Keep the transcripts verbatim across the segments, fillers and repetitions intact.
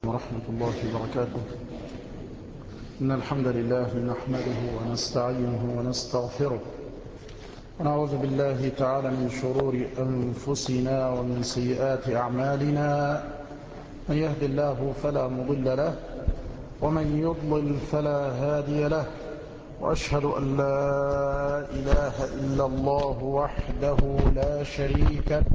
ورحمة الله وبركاته. إن الحمد لله نحمده ونستعينه ونستغفره ونعوذ بالله تعالى من شرور أنفسنا ومن سيئات أعمالنا. من يهد الله فلا مضل له ومن يضلل فلا هادي له، وأشهد أن لا إله إلا الله وحده لا شريك له،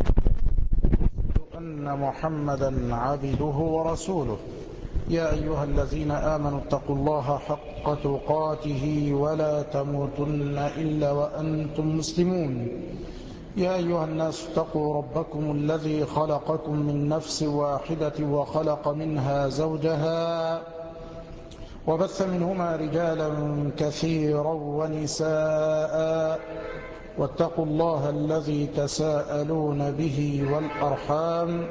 أن محمدا عبده ورسوله. يا أيها الذين آمنوا اتقوا الله حق تقاته ولا تموتن إلا وأنتم مسلمون. يا أيها الناس اتقوا ربكم الذي خلقكم من نفس واحدة وخلق منها زوجها وبث منهما رجالا كثيرا ونساء، واتقوا الله الذي تساءلون به والأرحام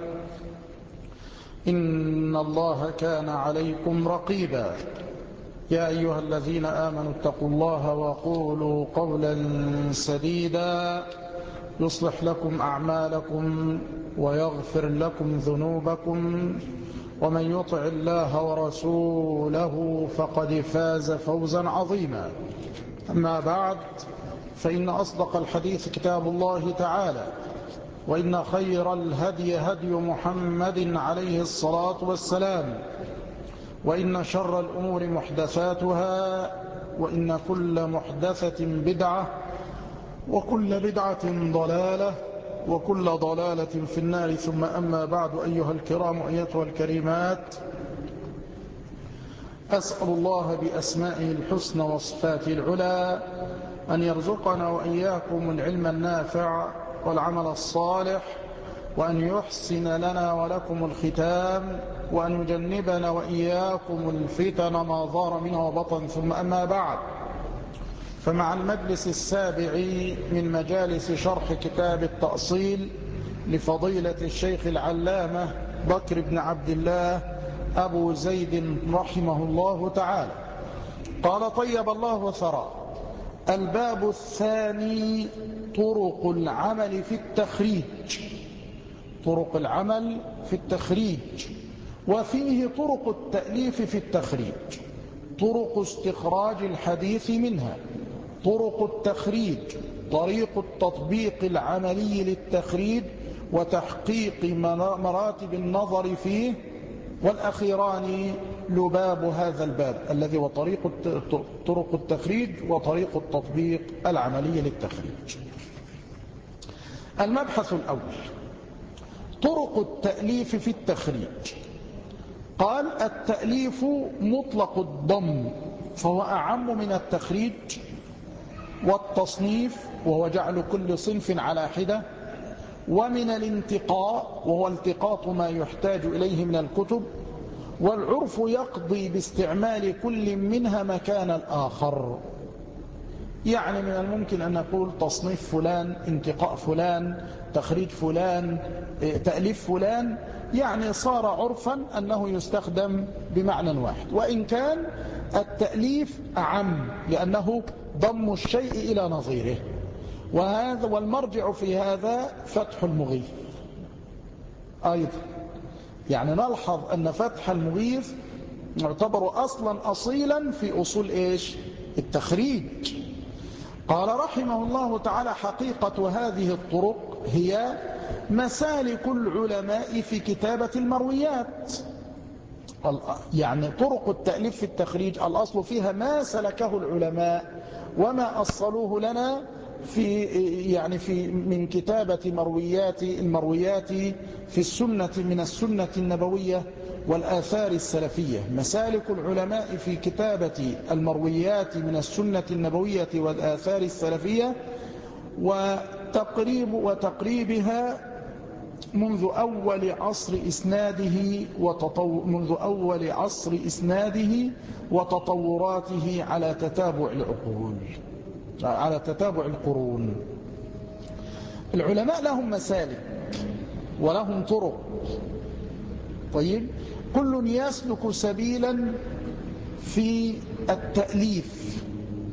إن الله كان عليكم رقيبا. يا أيها الذين آمنوا اتقوا الله وقولوا قولا سديدا يصلح لكم أعمالكم ويغفر لكم ذنوبكم، ومن يطع الله ورسوله فقد فاز فوزا عظيما. أما بعد، فإن أصدق الحديث كتاب الله تعالى، وإن خير الهدي هدي محمد عليه الصلاة والسلام، وإن شر الأمور محدثاتها، وإن كل محدثة بدعة، وكل بدعة ضلالة، وكل ضلالة في النار. ثم أما بعد، أيها الكرام أيتها الكريمات، أسأل الله بأسمائه الحسنى وصفاته العلى أن يرزقنا وإياكم العلم النافع والعمل الصالح، وأن يحسن لنا ولكم الختام، وأن يجنبنا وإياكم الفتن ما ظهر منها وبطن. ثم أما بعد، فمع المجلس السابع من مجالس شرح كتاب التأصيل لفضيلة الشيخ العلامة بكر بن عبد الله أبو زيد رحمه الله تعالى، قال: طيب الله ثراه. الباب الثاني: طرق العمل في التخريج. طرق العمل في التخريج، وفيه طرق التأليف في التخريج، طرق استخراج الحديث منها، طرق التخريج، طريق التطبيق العملي للتخريج وتحقيق مراتب النظر فيه، والأخيران لباب هذا الباب الذي هو طريق طرق التخريج وطريق التطبيق العملي للتخريج. المبحث الأول: طرق التأليف في التخريج. قال: التأليف مطلق الضم، فهو أعم من التخريج والتصنيف، وهو جعل كل صنف على حدة، ومن الانتقاء، وهو التقاط ما يحتاج إليه من الكتب، والعرف يقضي باستعمال كل منها مكان الآخر. يعني من الممكن أن نقول تصنيف فلان، انتقاء فلان، تخريج فلان، تأليف فلان، يعني صار عرفا أنه يستخدم بمعنى واحد، وإن كان التأليف أعم لأنه ضم الشيء إلى نظيره. وهذا والمرجع في هذا فتح المغيث أيضا. يعني نلحظ أن فتح المغيث يعتبر أصلا أصيلا في أصول إيش؟ التخريج. قال رحمه الله تعالى: حقيقة هذه الطرق هي مسالك العلماء في كتابة المرويات. يعني طرق التأليف في التخريج الأصل فيها ما سلكه العلماء وما أصلوه لنا في يعني في من كتابة مرويات المرويات في السنة من السنة النبوية والآثار السلفية. مسالك العلماء في كتابة المرويات من السنة النبوية والآثار السلفية، وتقريب وتقريبها منذ أول عصر إسناده وتطو منذ أول عصر إسناده وتطوراته على تتابع العقول، على تتابع القرون. العلماء لهم مسالك ولهم طرق. طيب، كل يسلك سبيلا في التأليف.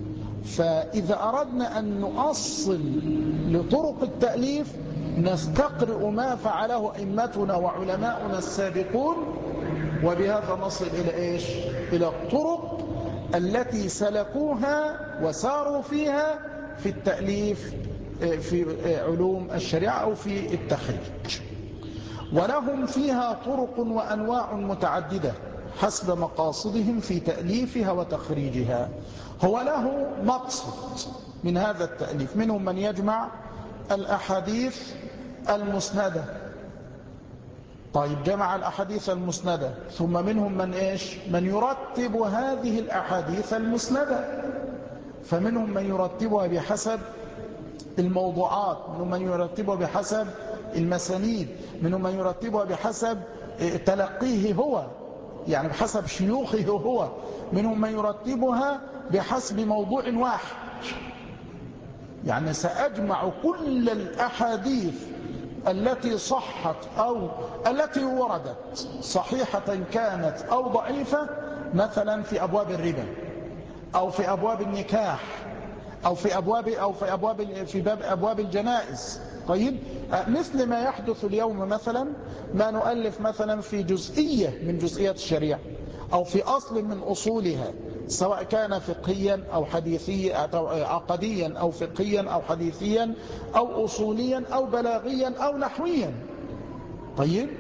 فإذا أردنا أن نؤصل لطرق التأليف نستقرئ ما فعله أئمتنا وعلماؤنا السابقون وبهذا نصل إلى إيش؟ إلى الطرق التي سلكوها وساروا فيها في التأليف في علوم الشريعة أو في التخريج. ولهم فيها طرق وأنواع متعددة حسب مقاصدهم في تأليفها وتخريجها. هو له مقصد من هذا التأليف، منهم من يجمع الأحاديث المسندة. طيب جمع الأحاديث المسندة، ثم منهم من إيش؟ من يرتب هذه الأحاديث المسندة، فمنهم من يرتبها بحسب الموضوعات، منهم من يرتبها بحسب المسانيد، منهم من يرتبها بحسب تلقيه هو، يعني بحسب شيوخه هو، منهم من يرتبها بحسب موضوع واحد. يعني سأجمع كل الأحاديث التي صحت أو التي وردت صحيحة كانت أو ضعيفة، مثلا في أبواب الربا أو في أبواب النكاح أو في أبواب أو في أبواب في باب أبواب الجنائز. طيب مثل ما يحدث اليوم مثلا، ما نؤلف مثلا في جزئية من جزئيات الشريعة أو في أصل من أصولها، سواء كان فقهيا أو حديثيا أو عقديا أو فقهيا أو حديثيا أو أصوليا أو بلاغيا أو نحويا. طيب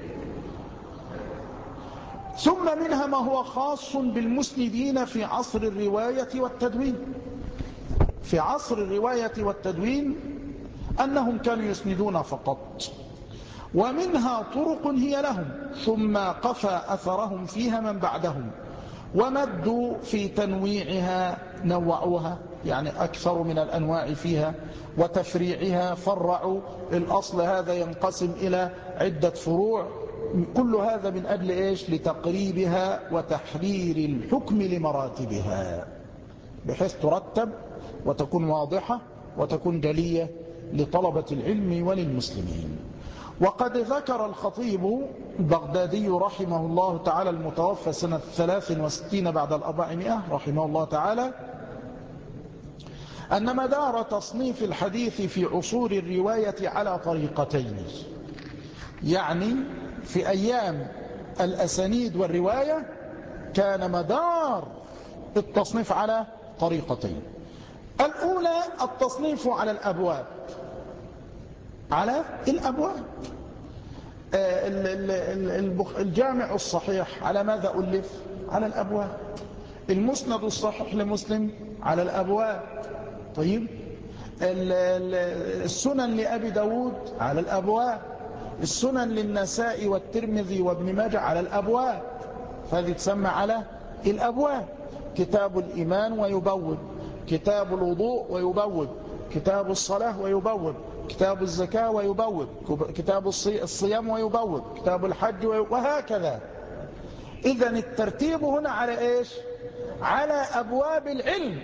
ثم منها ما هو خاص بالمسندين في عصر الرواية والتدوين. في عصر الرواية والتدوين أنهم كانوا يسندون فقط، ومنها طرق هي لهم ثم قفى أثرهم فيها من بعدهم ومدوا في تنويعها، نوعوها يعني أكثر من الأنواع فيها، وتفريعها فرعوا الأصل هذا ينقسم إلى عدة فروع. كل هذا من أجل إيش؟ لتقريبها وتحرير الحكم لمراتبها، بحيث ترتب وتكون واضحة وتكون جلية لطلبة العلم وللمسلمين. وقد ذكر الخطيب البغدادي رحمه الله تعالى المتوفى سنة ثلاث وستين بعد الأربعمائة رحمه الله تعالى أن مدار تصنيف الحديث في عصور الرواية على طريقتين. يعني في أيام الأسانيد والرواية كان مدار التصنيف على طريقتين. الأولى التصنيف على الأبواب، على الأبواب. الجامع الصحيح على ماذا ألف؟ على الأبواب. المسند الصحيح لمسلم على الأبواب. طيب السنن لأبي داود على الأبواب، السنن للنسائي والترمذي وابن ماجه على الأبواب، فهذه تسمى على الأبواب. كتاب الإيمان ويبوب، كتاب الوضوء ويبوب، كتاب الصلاة ويبوب، كتاب الزكاة ويبوب، كتاب الصيام ويبوب، كتاب الحج ويبوب، وهكذا. إذن الترتيب هنا على إيش؟ على أبواب العلم.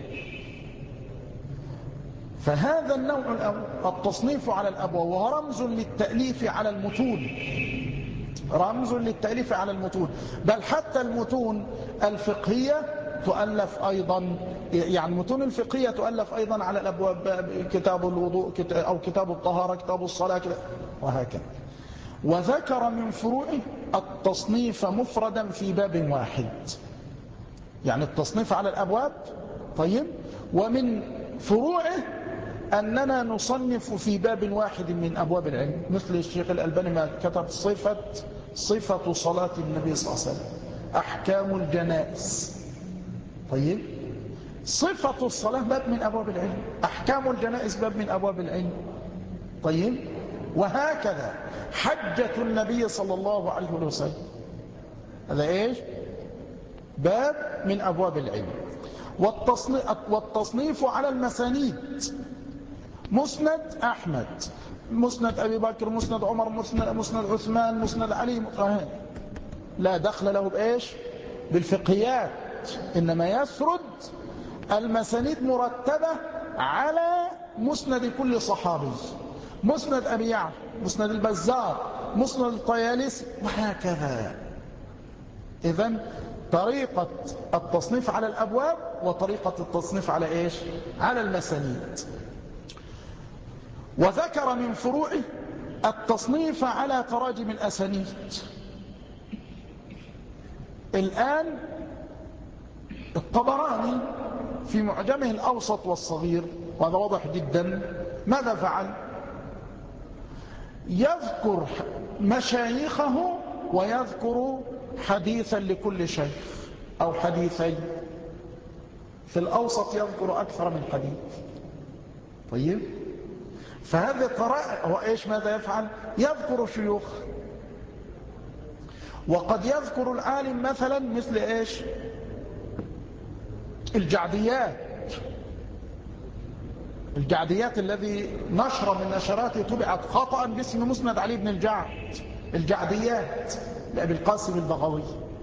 فهذا النوع الأول التصنيف على الأبواب، وهو رمز للتأليف على المتون، رمز للتأليف على المتون. بل حتى المتون الفقهية تؤلف أيضا، يعني المتون الفقهية تؤلف أيضا على الأبواب، كتاب الوضوء أو كتاب الطهارة، كتاب الصلاة، وهكذا. وذكر من فروعه التصنيف مفردا في باب واحد، يعني التصنيف على الأبواب. طيب ومن فروعه أننا نصنف في باب واحد من أبواب العلم، مثل الشيخ الألباني ما كتب صفة صفة صلاة النبي صلى الله عليه وسلم، أحكام الجنائز. طيب صفة الصلاة باب من أبواب العلم، أحكام الجنائز باب من أبواب العلم. طيب وهكذا حجة النبي صلى الله عليه وسلم، هذا إيش؟ باب من أبواب العلم. والتصنيف على المسانيد، مسند أحمد، مسند أبي بكر، مسند عمر، مسند, مسند عثمان، مسند علي، لا دخل له بإيش؟ بالفقهيات، إنما يسرد المسانيد مرتبة على مسند كل صحابي، مسند أبي يعلى، مسند البزار، مسند الطيالسي، وهكذا. إذن طريقة التصنيف على الأبواب وطريقة التصنيف على إيش؟ على المسانيد. وذكر من فروعه التصنيف على تراجم الأسانيد، الآن الطبراني في معجمه الأوسط والصغير، وهذا واضح جدا، ماذا فعل؟ يذكر مشايخه ويذكر حديثا لكل شيخ أو حديثين. في الأوسط يذكر أكثر من حديث. طيب، فهذا قراءة هو إيش ماذا يفعل؟ يذكر شيوخ، وقد يذكر العالم مثلا مثل إيش؟ الجعديات الجعديات الذي نشر من نشراته طبعت خطأ باسم مسند علي بن الجعد، الجعديات لأبي القاسم البغوي.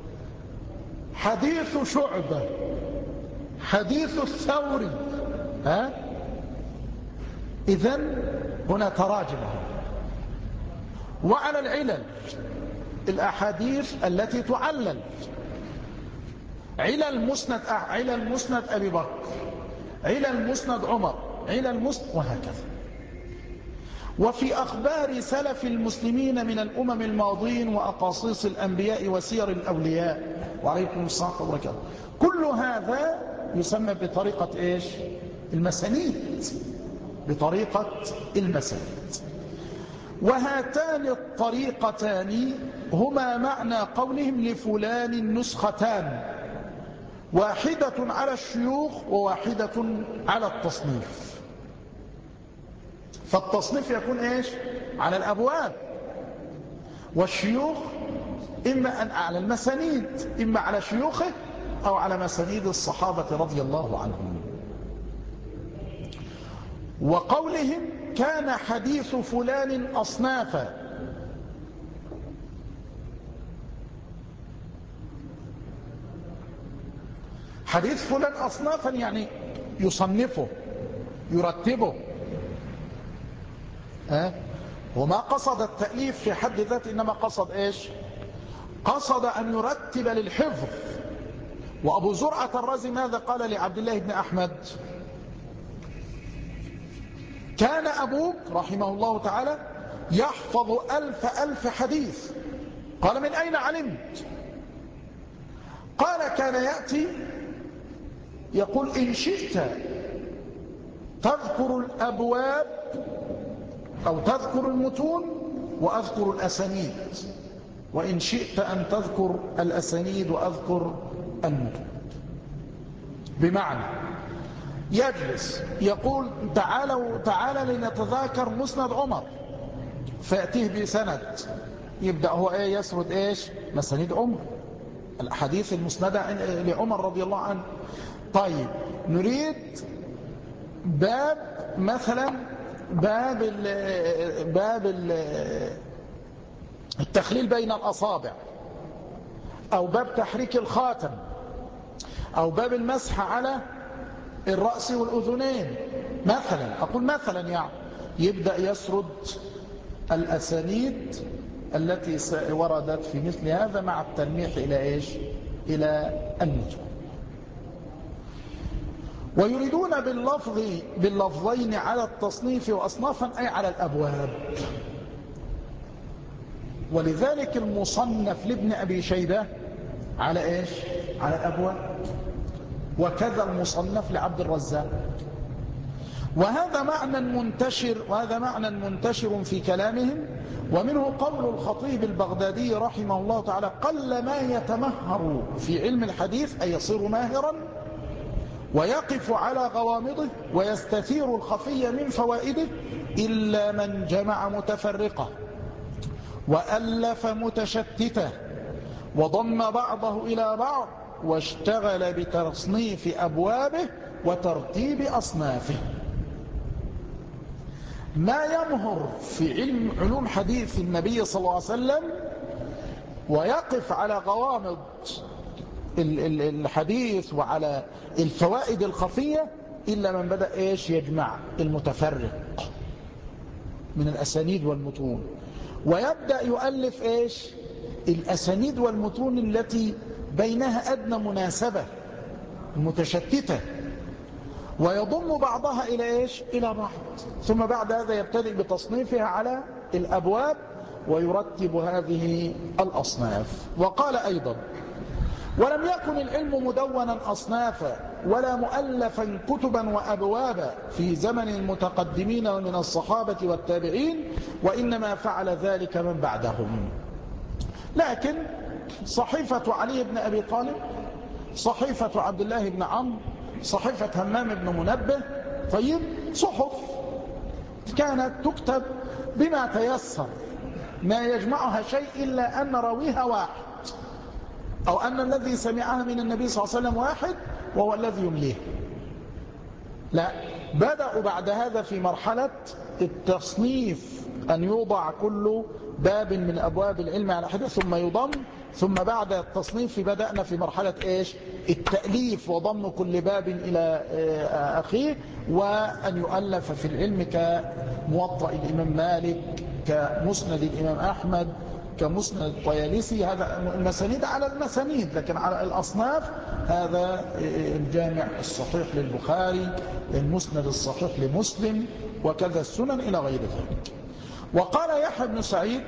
حديث شعبة، حديث الثوري، ها؟ إذن هنا تراجم. وعلى العلل، الأحاديث التي تعلل، علل مسند علل مسند أبي بكر، علل مسند عمر، علل مسند، وهكذا. وفي أخبار سلف المسلمين من الأمم الماضين وأقاصيص الأنبياء وسير الأولياء، وعليكم السلام وبركاته. كل هذا يسمى بطريقة إيش؟ المسانيد، بطريقة المسانيد. وهاتان الطريقتان هما معنى قولهم لفلان نسختان، واحدة على الشيوخ وواحدة على التصنيف. فالتصنيف يكون إيش؟ على الأبواب، والشيوخ إما أن على المسانيد، إما على شيوخه أو على مسانيد الصحابة رضي الله عنهم. وقولهم كان حديث فلان أصنافا، حديث فلان أصنافا يعني يصنفه، يرتبه. أه؟ وما قصد التأليف في حد ذاته، إنما قصد إيش؟ قصد أن يرتب للحفظ. وأبو زرعة الرازي ماذا قال لعبد الله بن أحمد؟ كان أبوك رحمه الله تعالى يحفظ ألف ألف حديث. قال من أين علمت؟ قال كان يأتي يقول إن شئت تذكر الأبواب أو تذكر المتون وأذكر الأسانيد، وإن شئت أن تذكر الأسانيد وأذكر المتون. بمعنى يجلس يقول تعالوا تعالى لنتذاكر مسند عمر، فيأتيه بسند، يبدأ هو إيه؟ يسرد إيش؟ مسانيد عمر، الأحاديث المسندة لعمر رضي الله عنه. طيب، نريد باب مثلا باب ال باب ال التخليل بين الأصابع، أو باب تحريك الخاتم، أو باب المسح على الرأس والأذنين مثلا، أقول مثلا يعني، يبدأ يسرد الأسانيد التي وردت في مثل هذا مع التلميح إلى إيش؟ إلى المتون. ويريدون باللفظ باللفظين على التصنيف وأصنافا أي على الأبواب. ولذلك المصنف لابن أبي شيبة على إيش؟ على الأبواب، وكذا المصنف لعبد الرزاق. وهذا معنى منتشر وهذا معنى منتشر في كلامهم. ومنه قول الخطيب البغدادي رحمه الله تعالى: قل ما يتمهر في علم الحديث أي يصير ماهرا ويقف على غوامضه ويستثير الخفي من فوائده إلا من جمع متفرقة وألف متشتتة وضم بعضه إلى بعض واشتغل بتصنيف أبوابه وترتيب أصنافه. ما يمهر في علم علوم حديث النبي صلى الله عليه وسلم ويقف على غوامض الحديث وعلى الفوائد الخفية إلا من بدأ إيش؟ يجمع المتفرق من الأسانيد والمتون، ويبدأ يؤلف إيش؟ الأسانيد والمتون التي بينها أدنى مناسبة، المتشتتة، ويضم بعضها إلى إيش؟ إلى بعض. ثم بعد هذا يبتدئ بتصنيفها على الأبواب ويرتب هذه الأصناف. وقال أيضا: ولم يكن العلم مدونا أصنافا ولا مؤلفا كتبا وأبوابا في زمن المتقدمين ومن الصحابة والتابعين، وإنما فعل ذلك من بعدهم. لكن صحيفة علي بن أبي طالب، صحيفة عبد الله بن عمرو، صحيفة همام بن منبه، طيب صحف كانت تكتب بما تيسر، ما يجمعها شيء إلا أن راويها واحد، أو أن الذي سمعها من النبي صلى الله عليه وسلم واحد وهو الذي يمليه. لا، بدأوا بعد هذا في مرحلة التصنيف، أن يوضع كل باب من أبواب العلم على حدة ثم يضم، ثم بعد التصنيف بدأنا في مرحلة إيش؟ التأليف وضم كل باب إلى أخيه، وأن يؤلف في العلم كموطأ الإمام مالك، كمسند الإمام أحمد، كمسند الطيالسي. هذا المسانيد على المسانيد، لكن على الأصناف هذا الجامع الصحيح للبخاري، المسند الصحيح لمسلم، وكذا السنن إلى غير ذلك. وقال يحيى بن سعيد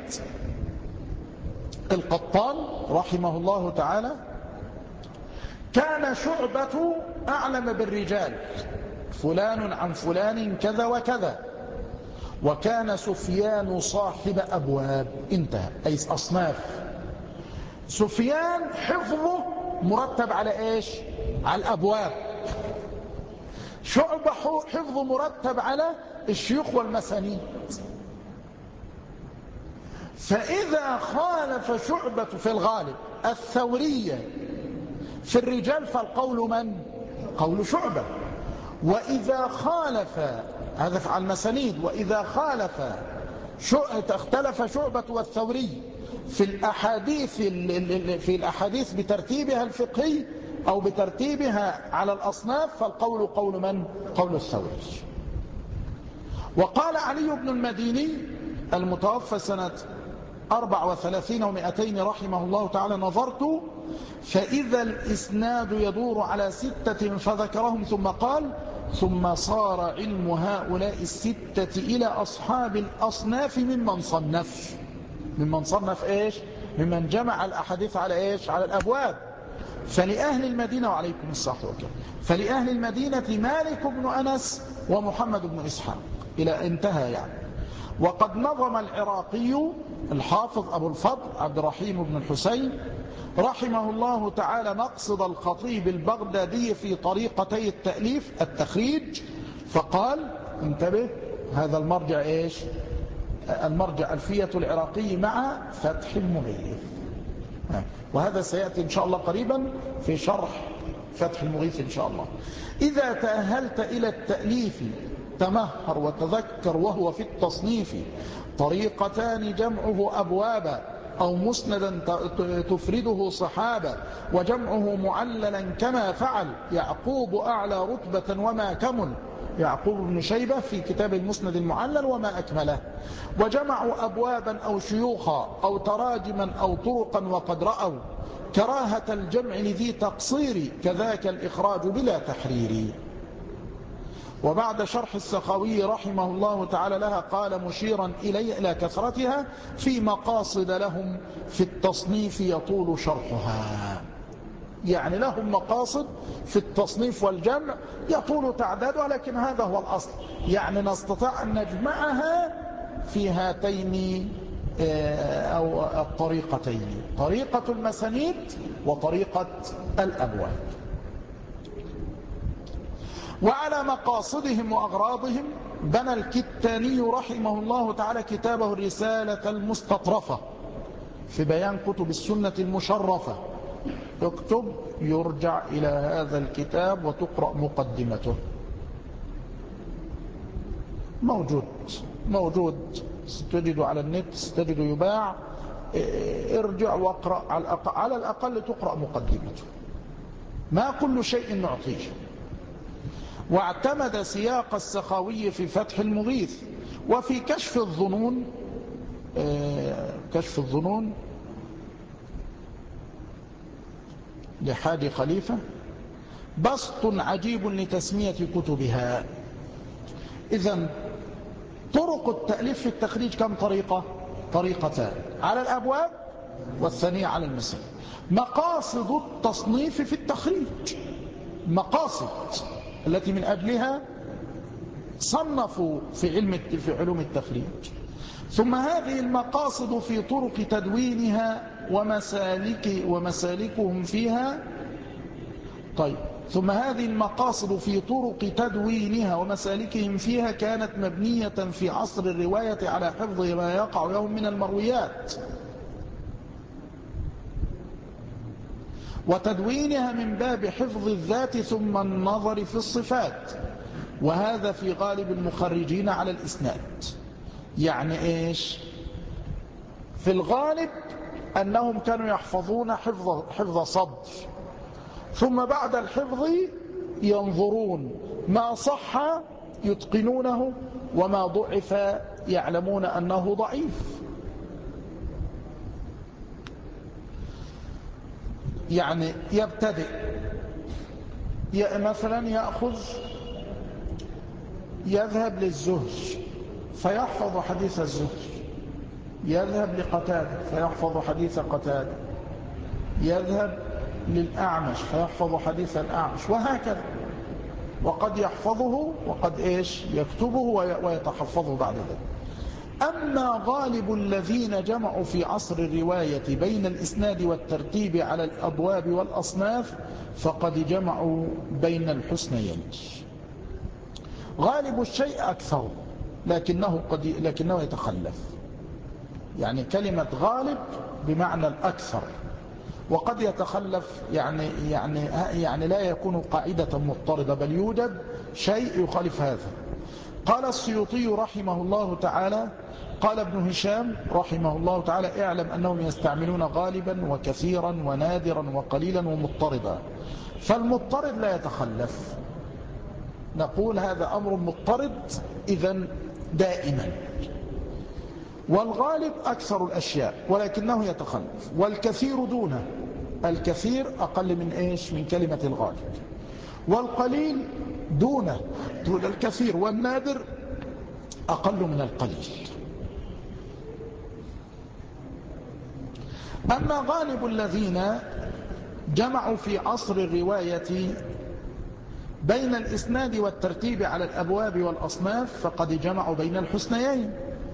القطان رحمه الله تعالى: كان شعبة أعلم بالرجال، فلان عن فلان كذا وكذا، وكان سفيان صاحب أبواب. انتهى، أي أصناف. سفيان حفظه مرتب على إيش؟ على الأبواب. شعبة حفظه مرتب على الشيوخ والمسانيد. فإذا خالف شعبة في الغالب الثورية في الرجال فالقول من؟ قول شعبة. وإذا خالف، هذا على المسانيد، وإذا خالف اختلف شعبة والثوري في الأحاديث في الأحاديث بترتيبها الفقهي أو بترتيبها على الأصناف فالقول قول من؟ قول الثوري. وقال علي بن المديني المتوفى سنة أربع وثلاثين ومئتين رحمه الله تعالى: نظرت فإذا الإسناد يدور على ستة فذكرهم، ثم قال: ثم صار علم هؤلاء الستة إلى أصحاب الأصناف ممن صنف. ممن صنف إيش؟ ممن جمع الأحاديث على إيش؟ على الأبواب. فلأهل المدينة، وعليكم الصحة والسلام، فلأهل المدينة مالك بن أنس ومحمد بن إسحاق، إلى انتهى يعني. وقد نظم العراقي الحافظ أبو الفضل عبد الرحيم بن الحسين رحمه الله تعالى مقصد الخطيب البغدادي في طريقتي التأليف التخريج، فقال: انتبه، هذا المرجع إيش؟ المرجع ألفية العراقي مع فتح المغيث، وهذا سيأتي إن شاء الله قريبا في شرح فتح المغيث إن شاء الله. إذا تأهلت إلى التأليف تمهر وتذكر، وهو في التصنيف طريقتان: جمعه أبوابا، أو مسندا تفرده صحابة، وجمعه معللا كما فعل يعقوب أعلى رتبة وما كمل، يعقوب بن شيبة في كتاب المسند المعلل وما أكمله. وجمعوا أبوابا أو شيوخا أو تراجما أو طرقا، وقد رأوا كراهة الجمع لذي تقصير، كذاك الإخراج بلا تحرير. وبعد شرح السخاوي رحمه الله تعالى لها قال مشيرا إلي إلى كثرتها: في مقاصد لهم في التصنيف يطول شرحها. يعني لهم مقاصد في التصنيف والجمع يطول تعدادها، لكن هذا هو الأصل، يعني نستطيع أن نجمعها في هاتين أو الطريقتين: طريقة المسانيد وطريقة الأبواب. وعلى مقاصدهم وأغراضهم بنى الكتاني رحمه الله تعالى كتابه الرسالة المستطرفة في بيان كتب السنة المشرفة. اكتب يرجع إلى هذا الكتاب وتقرأ مقدمته، موجود موجود ستجد على النت، ستجد يباع. ارجع واقرأ، على الأقل تقرأ مقدمته، ما كل شيء نعطيه. واعتمد سياق السخاوي في فتح المغيث. وفي كشف الظنون، كشف الظنون لحادي خليفة بسط عجيب لتسمية كتبها. إذن طرق التأليف في التخريج كم طريقة؟ طريقتان: على الأبواب والثانية على المسائل. مقاصد التصنيف في التخريج، مقاصد التي من أجلها صنفوا في علم في علوم التخريج. ثم هذه المقاصد في طرق تدوينها ومسالك ومسالكهم فيها. طيب، ثم هذه المقاصد في طرق تدوينها ومسالكهم فيها كانت مبنية في عصر الرواية على حفظ ما يقع لهم من المرويات وتدوينها من باب حفظ الذات ثم النظر في الصفات، وهذا في غالب المخرجين على الإسناد. يعني إيش؟ في الغالب أنهم كانوا يحفظون حفظ, حفظ صدر، ثم بعد الحفظ ينظرون ما صح يتقنونه وما ضعف يعلمون أنه ضعيف. يعني يبتدئ مثلا يأخذ يذهب للزهر فيحفظ حديث الزهر، يذهب لقتادة فيحفظ حديث قتادة، يذهب للأعمش فيحفظ حديث الأعمش، وهكذا. وقد يحفظه وقد إيش يكتبه ويتحفظه بعد ذلك. أما غالب الذين جمعوا في عصر الرواية بين الإسناد والترتيب على الأبواب والأصناف فقد جمعوا بين الحسنيين. غالب الشيء أكثر لكنه, قد لكنه يتخلف. يعني كلمة غالب بمعنى الأكثر، وقد يتخلف يعني, يعني, يعني لا يكون قاعدة مضطردة، بل يوجد شيء يخالف هذا. قال السيوطي رحمه الله تعالى، قال ابن هشام رحمه الله تعالى: اعلم أنهم يستعملون غالبا وكثيرا ونادرا وقليلا ومضطردا، فالمضطرد لا يتخلف. نقول هذا أمر مضطرد إذن دائما، والغالب أكثر الأشياء ولكنه يتخلف، والكثير دونه. الكثير أقل من إيش؟ من كلمة الغالب. والقليل دونه دون الكثير، والنادر أقل من القليل. أما غالب الذين جمعوا في عصر الرواية بين الإسناد والترتيب على الأبواب والأصناف فقد جمعوا بين الحسنيين: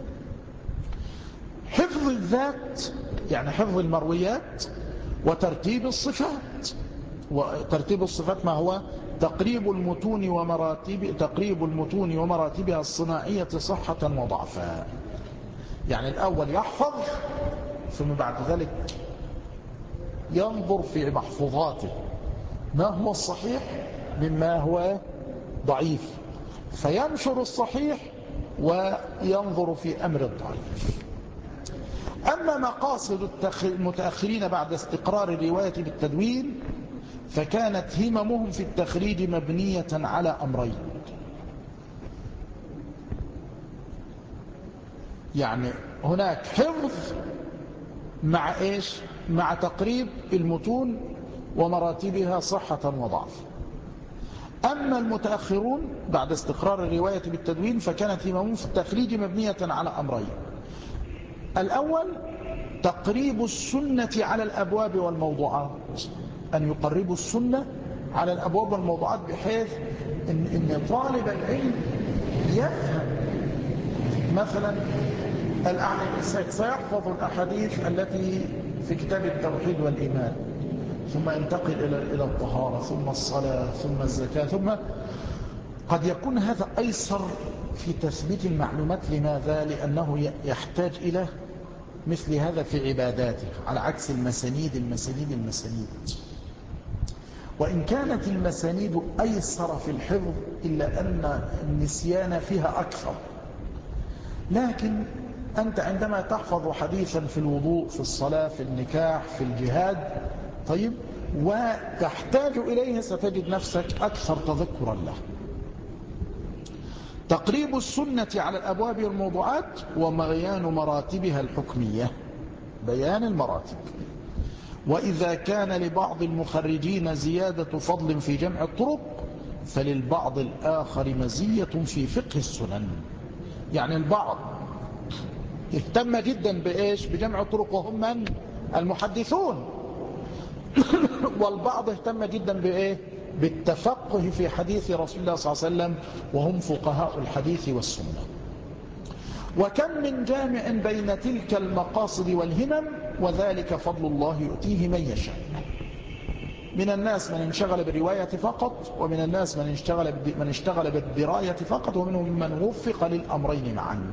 حفظ الذات يعني حفظ المرويات، وترتيب الصفات. وترتيب الصفات ما هو؟ تقريب المتون ومراتب تقريب المتون ومراتبها الصناعية صحة وضعفا. يعني الأول يحفظ ثم بعد ذلك ينظر في محفوظاته ما هو الصحيح مما هو ضعيف، فينشر الصحيح وينظر في أمر الضعيف. أما مقاصد المتأخرين بعد استقرار الرواية بالتدوين فكانت هممهم في التخريج مبنية على أمرين: يعني هناك حفظ مع إيش؟ مع تقريب المتون ومراتبها صحة وضعف. أما المتأخرون بعد استقرار الرواية بالتدوين فكانت هممهم في التخريج مبنية على أمرين: الأول تقريب السنة على الأبواب والموضوعات، أن يقربوا السنة على الأبواب والموضوعات بحيث إن, إن طالب العلم يفهم. مثلا سيحفظ الأحاديث التي في كتاب التوحيد والإيمان، ثم ينتقل إلى إلى الطهارة، ثم الصلاة، ثم الزكاة، ثم قد يكون هذا أيسر في تثبيت المعلومات. لماذا؟ لأنه يحتاج إلى مثل هذا في عباداته، على عكس المسانيد المسانيد المسانيد. وإن كانت المسانيد أيسر في الحفظ إلا أن النسيان فيها أكثر. لكن أنت عندما تحفظ حديثا في الوضوء، في الصلاة، في النكاح، في الجهاد، طيب، وتحتاج إليه ستجد نفسك أكثر تذكرا له. تقريب السنة على الأبواب والموضوعات وبيان مراتبها الحكمية، بيان المراتب. وإذا كان لبعض المخرجين زيادة فضل في جمع الطرق فللبعض الآخر مزية في فقه السنن. يعني البعض اهتم جدا بإيش؟ بجمع الطرق، وهم من؟ المحدثون والبعض اهتم جدا بإيه؟ بالتفقه في حديث رسول الله صلى الله عليه وسلم، وهم فقهاء الحديث والسنة. وكم من جامع بين تلك المقاصد والهمم، وذلك فضل الله يؤتيه من يشاء. من الناس من انشغل بالرواية فقط، ومن الناس من اشتغل من اشتغل بالدراية فقط، ومنهم من وفق للأمرين معا.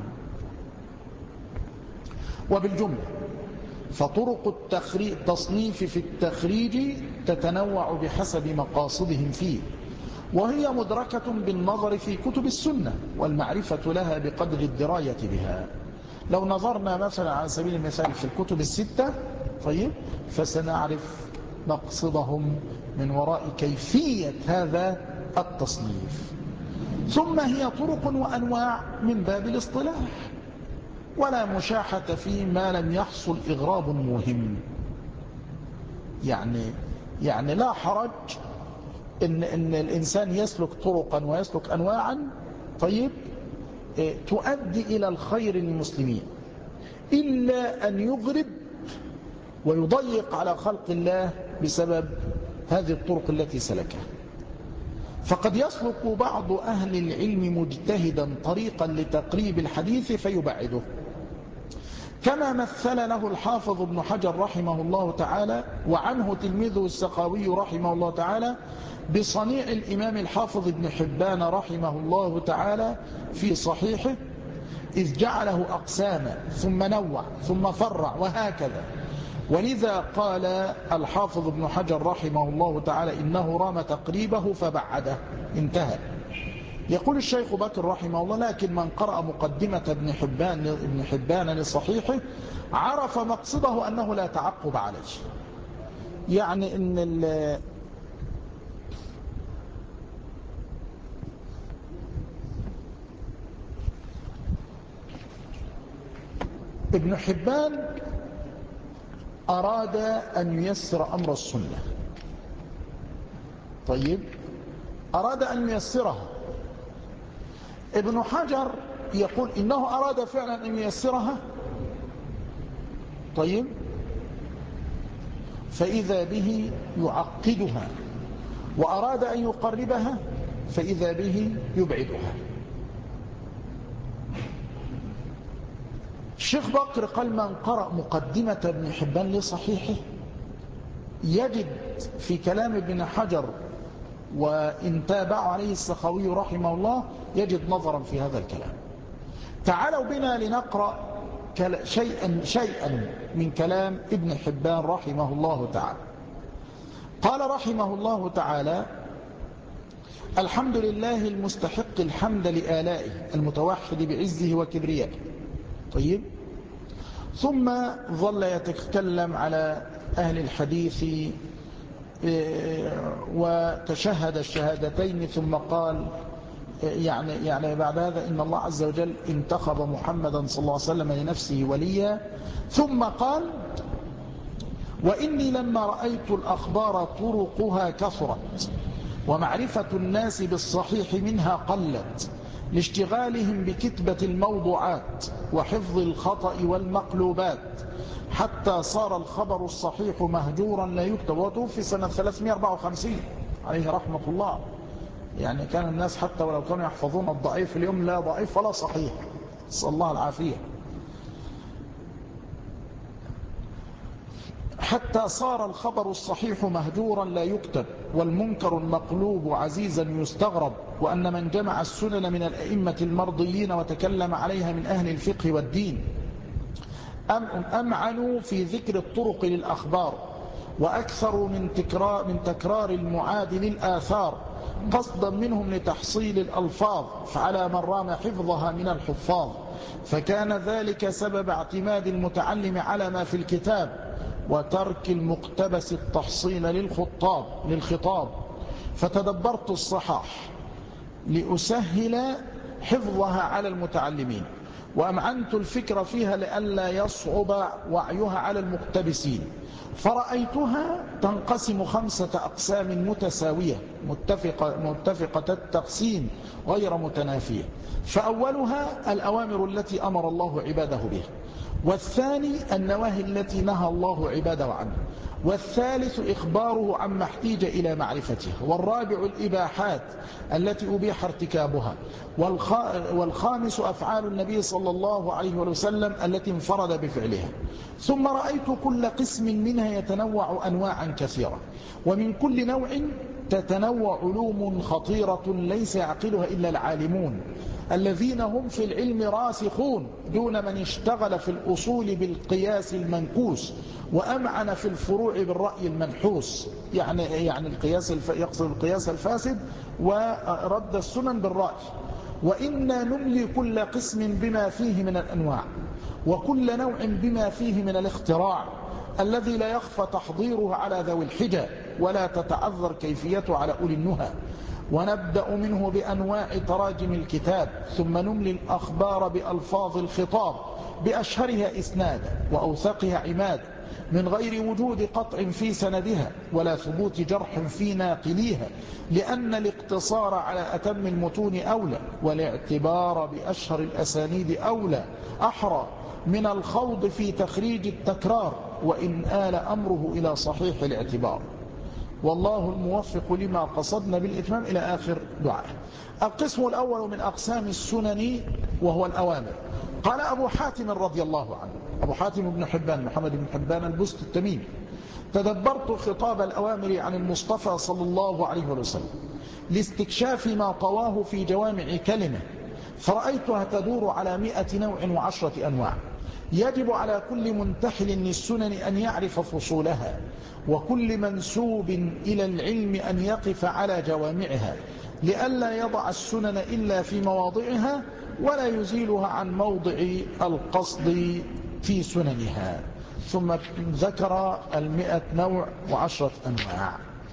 وبالجملة فطرق التصنيف في التخريج تتنوع بحسب مقاصدهم فيه، وهي مدركة بالنظر في كتب السنة والمعرفة لها بقدر الدراية بها. لو نظرنا مثلا على سبيل المثال في الكتب الستة، طيب، فسنعرف مقصدهم من وراء كيفية هذا التصنيف. ثم هي طرق وأنواع من باب الاصطلاح، ولا مشاحة في ما لم يحصل إغراب مهم. يعني يعني لا حرج إن, إن الإنسان يسلك طرقا ويسلك أنواعا، طيب، تؤدي إلى الخير للمسلمين، إلا أن يغرب ويضيق على خلق الله بسبب هذه الطرق التي سلكها. فقد يسلك بعض أهل العلم مجتهدا طريقا لتقريب الحديث فيبعده، كما مثل له الحافظ ابن حجر رحمه الله تعالى، وعنه تلميذه السخاوي رحمه الله تعالى، بصنيع الإمام الحافظ ابن حبان رحمه الله تعالى في صحيحه، إذ جعله أقساما ثم نوع ثم فرع وهكذا. ولذا قال الحافظ ابن حجر رحمه الله تعالى إنه رام تقريبه فبعده، انتهى. يقول الشيخ بكر رحمه الله: لكن من قرأ مقدمة ابن حبان, ابن حبان لصحيحه عرف مقصده أنه لا تعقب عليه. يعني إن ابن حبان أراد أن ييسر أمر السنة، طيب، أراد أن ييسرها. ابن حجر يقول إنه أراد فعلا أن ييسرها، طيب، فإذا به يعقدها، وأراد أن يقربها فإذا به يبعدها. الشيخ بكر قال: من قرأ مقدمة ابن حبان لصحيحه يجد في كلام ابن حجر، وإن تابع عليه السخاوي رحمه الله، يجد نظرا في هذا الكلام. تعالوا بنا لنقرأ شيئا, شيئا من كلام ابن حبان رحمه الله تعالى. قال رحمه الله تعالى: الحمد لله المستحق الحمد لآلائه المتوحد بعزه وكبريائه، طيب. ثم ظل يتكلم على أهل الحديث وتشهد الشهادتين، ثم قال يعني, يعني بعد هذا: إن الله عز وجل انتخب محمدا صلى الله عليه وسلم لنفسه وليا. ثم قال: وإني لما رأيت الأخبار طرقها كثرت، ومعرفة الناس بالصحيح منها قلت، لاشتغالهم بكتبة الموضوعات وحفظ الخطأ والمقلوبات، حتى صار الخبر الصحيح مهجورا لا يكتب. وتوفي سنة ثلاثمائة وأربعة وخمسين عليه رحمة الله. يعني كان الناس حتى ولو كانوا يحفظون الضعيف اليوم لا ضعيف ولا صحيح، نسأل الله العافية. حتى صار الخبر الصحيح مهجورا لا يكتب، والمنكر المقلوب عزيزا يستغرب، وأن من جمع السنن من الأئمة المرضيين وتكلم عليها من أهل الفقه والدين أمعنوا في ذكر الطرق للأخبار، وأكثروا من تكرار, من تكرار المعاد للآثار، قصدا منهم لتحصيل الألفاظ على من رام حفظها من الحفاظ، فكان ذلك سبب اعتماد المتعلم على ما في الكتاب، وترك المقتبس التحصيل للخطاب للخطاب. فتدبرت الصحاح لأسهل حفظها على المتعلمين، وأمعنت الفكر فيها لئلا يصعب وعيها على المقتبسين، فرأيتها تنقسم خمسة أقسام متساوية متفقة, متفقة التقسيم غير متنافية. فأولها الأوامر التي أمر الله عباده بها، والثاني النواهي التي نهى الله عباده عنها، والثالث إخباره عما احتيج إلى معرفتها، والرابع الإباحات التي أبيح ارتكابها، والخامس أفعال النبي صلى الله عليه وسلم التي انفرد بفعلها. ثم رأيت كل قسم منها يتنوع أنواعا كثيرة، ومن كل نوع تتنوع علوم خطيرة ليس يعقلها إلا العالمون الذين هم في العلم راسخون، دون من اشتغل في الأصول بالقياس المنكوس وأمعن في الفروع بالرأي المنحوس. يعني يعني القياس الف... يقصد القياس الفاسد ورد السنن بالرأي. وإنا نملي كل قسم بما فيه من الأنواع، وكل نوع بما فيه من الاختراع الذي لا يخفى تحضيره على ذوي الحجى ولا تتعذر كيفيته على أولي النهى. ونبدأ منه بأنواع تراجم الكتاب، ثم نملي الأخبار بألفاظ الخطاب بأشهرها إسنادا وأوثقها عمادا، من غير وجود قطع في سندها ولا ثبوت جرح في ناقليها، لأن الاقتصار على أتم المتون أولى، والاعتبار بأشهر الأسانيد أولى أحرى من الخوض في تخريج التكرار، وإن آل أمره إلى صحيح الاعتبار. والله الموفق لما قصدنا بالإتمام إلى آخر دعاء. القسم الأول من أقسام السنن وهو الأوامر. قال أبو حاتم رضي الله عنه، أبو حاتم بن حبان محمد بن حبان البست التميمي: تدبرت خطاب الأوامر عن المصطفى صلى الله عليه وسلم لاستكشاف ما طواه في جوامع كلمة، فرأيتها تدور على مئة نوع وعشرة أنواع. يجب على كل منتحل للسنن أن يعرف فصولها، وكل منسوب إلى العلم أن يقف على جوامعها، لئلا يضع السنن إلا في مواضعها ولا يزيلها عن موضع القصد في سننها. ثم ذكر المئة نوع وعشرة أنواع.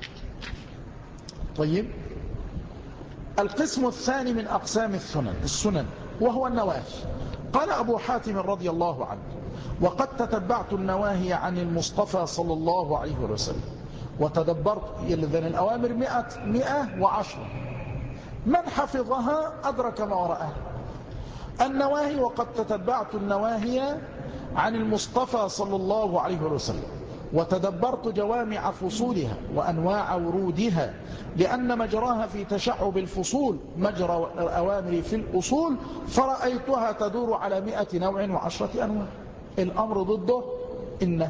طيب، القسم الثاني من أقسام السنن السنن وهو النواهي. قال أبو حاتم رضي الله عنه: وقد تتبعت النواهي عن المصطفى صلى الله عليه وسلم وتدبرت. إذن الأوامر مئة, مئة وعشرة، من حفظها أدرك ما وراءها. النواهي: وقد تتبعت النواهي عن المصطفى صلى الله عليه وسلم وتدبرت جوامع فصولها وأنواع ورودها، لأن مجراها في تشعب الفصول مجرى الأوامر في الأصول، فرأيتها تدور على مئة نوع وعشرة أنواع. الأمر ضده النهي.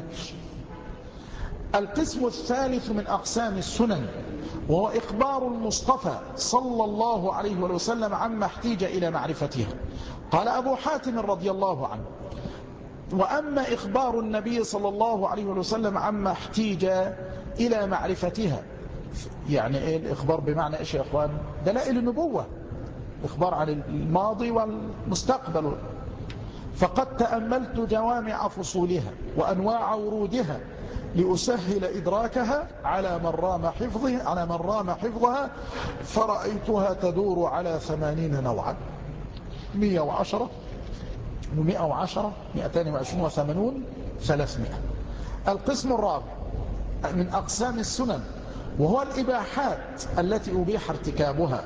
القسم الثالث من أقسام السنن وهو إخبار المصطفى صلى الله عليه وسلم عما احتيج إلى معرفتها. قال أبو حاتم رضي الله عنه: وأما إخبار النبي صلى الله عليه وسلم عما احتيج إلى معرفتها، يعني إيه الإخبار؟ بمعنى إيش يا أخوان؟ دلائل النبوة، إخبار عن الماضي والمستقبل. فقد تأملت جوامع فصولها وأنواع ورودها لأسهل إدراكها على من رام حفظها على من رام حفظها فرأيتها تدور على ثمانين نوعا: مئة وعشرة ومئة وعشرة مئتان وعشرون وثمانون ثلاثمائة. القسم الرابع من أقسام السنن وهو الإباحات التي أبيح ارتكابها.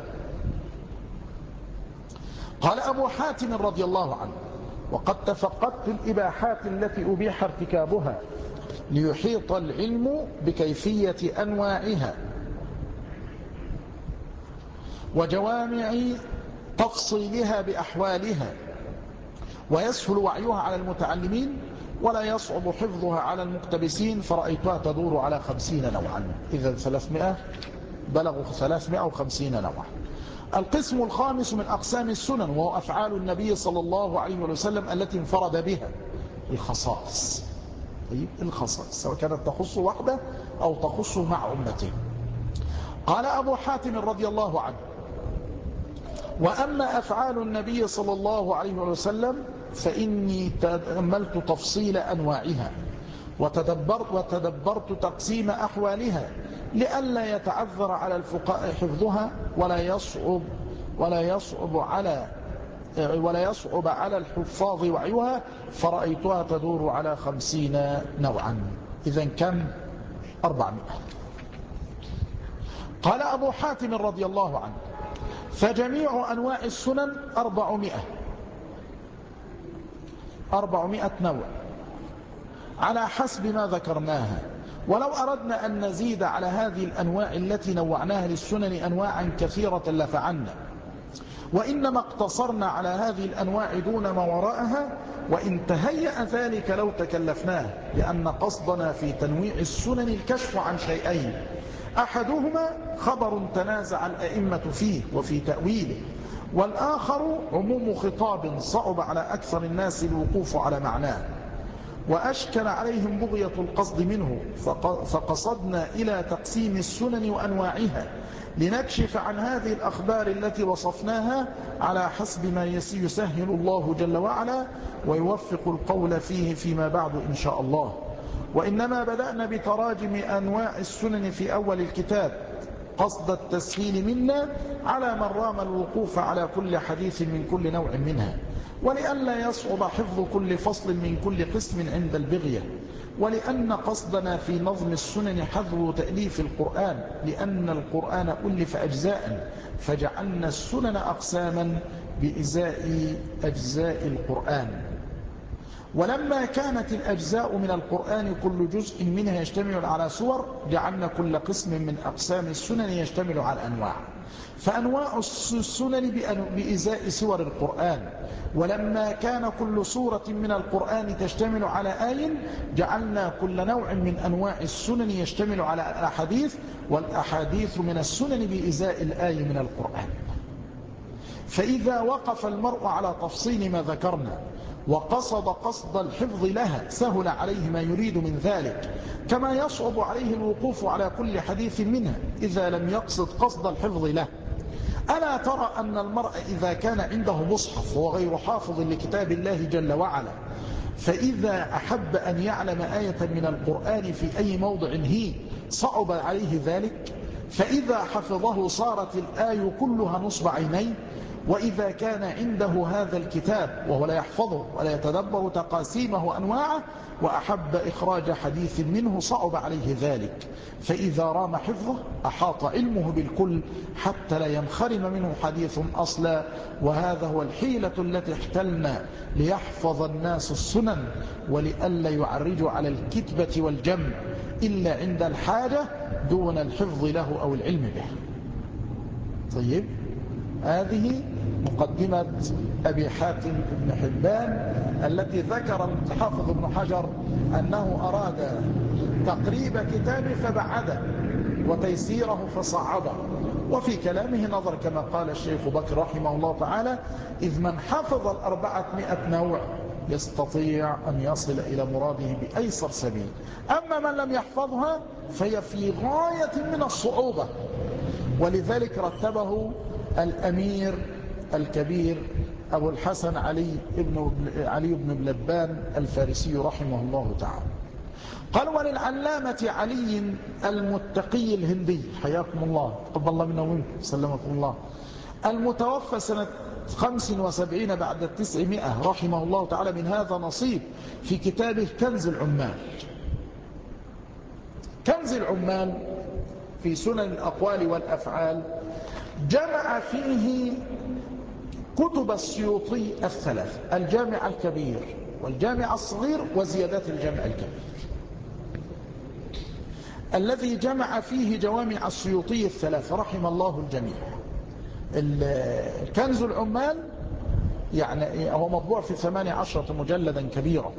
قال أبو حاتم رضي الله عنه: وقد تفقدت الإباحات التي أبيح ارتكابها ليحيط العلم بكيفية أنواعها وجوامع تفصيلها بأحوالها، ويسهل وعيها على المتعلمين ولا يصعب حفظها على المقتبسين، فرأيتها تدور على خمسين نوعا. إذا ثلاثمائة بلغوا ثلاثمائة وخمسين نوعا. القسم الخامس من أقسام السنن وهو أفعال النبي صلى الله عليه وسلم التي انفرد بها، الخصائص. طيب، الخصائص سواء كانت تخص وحده أو تخص مع أمته. قال أبو حاتم رضي الله عنه: وأما أفعال النبي صلى الله عليه وسلم فإني تأملت تفصيل أنواعها وتدبرت, وتدبرت تقسيم أحوالها، لئلا يتعذر على الفقهاء حفظها ولا يصعب ولا يصعب على ولا يصعب على الحفاظ وعيها، فرأيتها تدور على خمسين نوعا. إذن كم؟ أربعمائة. قال أبو حاتم رضي الله عنه: فجميع أنواع السنن أربعمائة، أربعمائة نوع على حسب ما ذكرناها. ولو أردنا أن نزيد على هذه الأنواع التي نوعناها للسنن أنواعا كثيرة لفعلنا، وإنما اقتصرنا على هذه الأنواع دون ما وراءها، وإن تهيأ ذلك لو تكلفناه، لأن قصدنا في تنويع السنن الكشف عن شيئين: أحدهما خبر تنازع الأئمة فيه وفي تأويله، والآخر عموم خطاب صعب على أكثر الناس الوقوف على معناه وأشكل عليهم بغية القصد منه، فقصدنا إلى تقسيم السنن وأنواعها لنكشف عن هذه الأخبار التي وصفناها على حسب ما يسهل الله جل وعلا ويوفق القول فيه فيما بعد إن شاء الله. وإنما بدأنا بتراجم أنواع السنن في أول الكتاب قصد التسهيل منا على من رام الوقوف على كل حديث من كل نوع منها، ولئلا يصعب حفظ كل فصل من كل قسم عند البغية، ولأن قصدنا في نظم السنن حذو تأليف القرآن، لأن القرآن ألف أجزاء فجعلنا السنن أقساما بإزاء أجزاء القرآن. ولما كانت الأجزاء من القرآن كل جزء منها يشتمل على سور، جعلنا كل قسم من أقسام السنن يشتمل على أنواع، فأنواع السنن بإزاء سور القرآن. ولما كان كل سورة من القرآن تشتمل على آي، جعلنا كل نوع من أنواع السنن يشتمل على الأحاديث، والأحاديث من السنن بإزاء الآي من القرآن. فإذا وقف المرء على تفصيل ما ذكرنا وقصد قصد الحفظ لها سهل عليه ما يريد من ذلك، كما يصعب عليه الوقوف على كل حديث منها إذا لم يقصد قصد الحفظ له. ألا ترى أن المرء إذا كان عنده مصحف وهو غير حافظ لكتاب الله جل وعلا، فإذا أحب أن يعلم آية من القرآن في أي موضع هي صعب عليه ذلك، فإذا حفظه صارت الآية كلها نصب عينيه. وإذا كان عنده هذا الكتاب وهو لا يحفظه ولا يتدبر تقاسيمه وأنواعه وأحب إخراج حديث منه صعب عليه ذلك، فإذا رام حفظه أحاط علمه بالكل حتى لا ينخرم منه حديث أصلا. وهذا هو الحيلة التي احتلنا ليحفظ الناس السنن ولئلا يعرجوا على الكتبة والجمع إلا عند الحاجة دون الحفظ له أو العلم به. طيب، هذه مقدمة أبي حاتم بن حبان التي ذكر الحافظ ابن حجر أنه أراد تقريب كتابه فبعده وتيسيره فصعده. وفي كلامه نظر كما قال الشيخ بكر رحمه الله تعالى: إذ من حفظ الأربعة مئة نوع يستطيع أن يصل إلى مراده بأيسر سبيل، أما من لم يحفظها فهي في غاية من الصعوبة. ولذلك رتبه الأمير الكبير أبو الحسن علي بن علي بن بلبان الفارسي رحمه الله تعالى. قال: وللعلامة علي المتقي الهندي حياكم الله تقبل الله منا ومنكم سلمكم الله، المتوفى سنة خمس وسبعين بعد التسعمائة رحمه الله تعالى، من هذا نصيب في كتابه كنز العمال. كنز العمال في سنن الأقوال والأفعال جمع فيه كتب السيوطي الثلاث: الجامع الكبير والجامع الصغير وزيادات الجامع الكبير، الذي جمع فيه جوامع السيوطي الثلاث رحم الله الجميع. كنز العمال يعني هو مطبوع في ثمانية عشرة مجلدا كبيرا،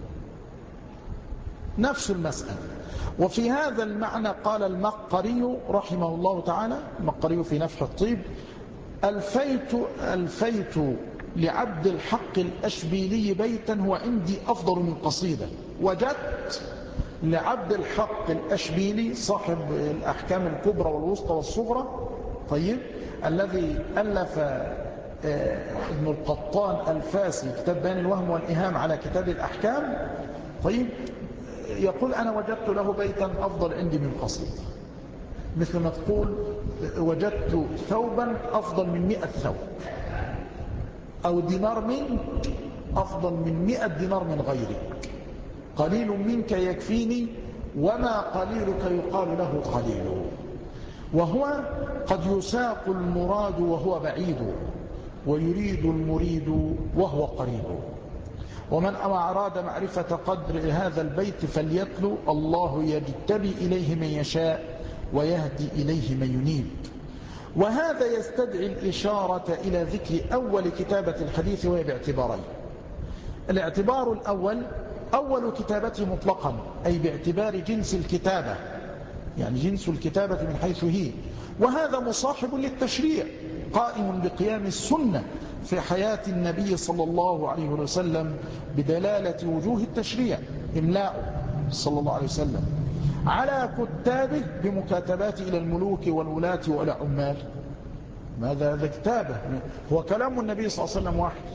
نفس المسألة. وفي هذا المعنى قال المقري رحمه الله تعالى، المقري في نفح الطيب: ألفيت, ألفيت لعبد الحق الأشبيلي بيتا هو عندي أفضل من قصيدة. وجدت لعبد الحق الأشبيلي صاحب الأحكام الكبرى والوسطى والصغرى، طيب، الذي ألف ابن القطان الفاسي كتاب بيان الوهم والإيهام على كتاب الأحكام، طيب، يقول: أنا وجدت له بيتا أفضل عندي من قصيدة، مثل ما تقول وجدت ثوبا أفضل من مئة ثوب، أو دينار منك أفضل من مئة دينار من غيرك، قليل منك يكفيني وما قليلك يقال له قليل. وهو قد يساق المراد وهو بعيد، ويريد المريد وهو قريب. ومن أراد معرفة قدر هذا البيت فليتلو الله يجتبي إليه من يشاء ويهدي إليه من ينيب. وهذا يستدعي الإشارة إلى ذكر أول كتابة الحديث وهي باعتبارين. الاعتبار الأول أول كتابته مطلقا، أي باعتبار جنس الكتابة، يعني جنس الكتابة من حيث هي، وهذا مصاحب للتشريع قائم بقيام السنة في حياة النبي صلى الله عليه وسلم بدلالة وجوه التشريع إملاء صلى الله عليه وسلم على كتابه بمكاتبات إلى الملوك والولاة وإلى عمال. ماذا هذا كتابه؟ هو كلام النبي صلى الله عليه وسلم واحد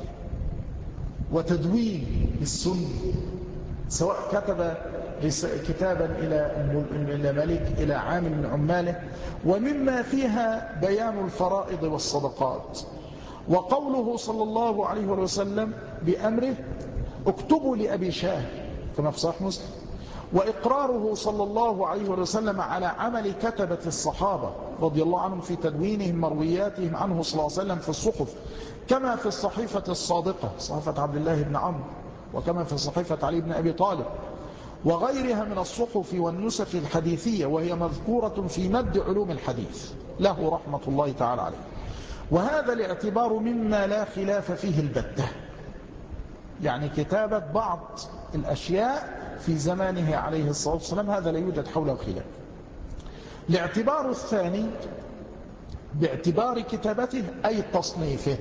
وتدوين السنة، سواء كتب كتابا إلى ملك إلى عامل من عماله، ومما فيها بيان الفرائض والصدقات، وقوله صلى الله عليه وسلم بأمره اكتبوا لأبي شاه كما في صحيح مسلم، وإقراره صلى الله عليه وسلم على عمل كتبة الصحابة رضي الله عنهم في تدوينهم مروياتهم عنه صلى الله عليه وسلم في الصحف، كما في الصحيفة الصادقة صحيفة عبد الله بن عمرو، وكما في صحيفة علي بن أبي طالب، وغيرها من الصحف والنسخ الحديثية، وهي مذكورة في مد علوم الحديث له رحمة الله تعالى عليه. وهذا الاعتبار مما لا خلاف فيه البتة، يعني كتابة بعض الأشياء في زمانه عليه الصلاة والسلام هذا لا يوجد حوله خلاف. الاعتبار الثاني باعتبار كتابته أي تصنيفه،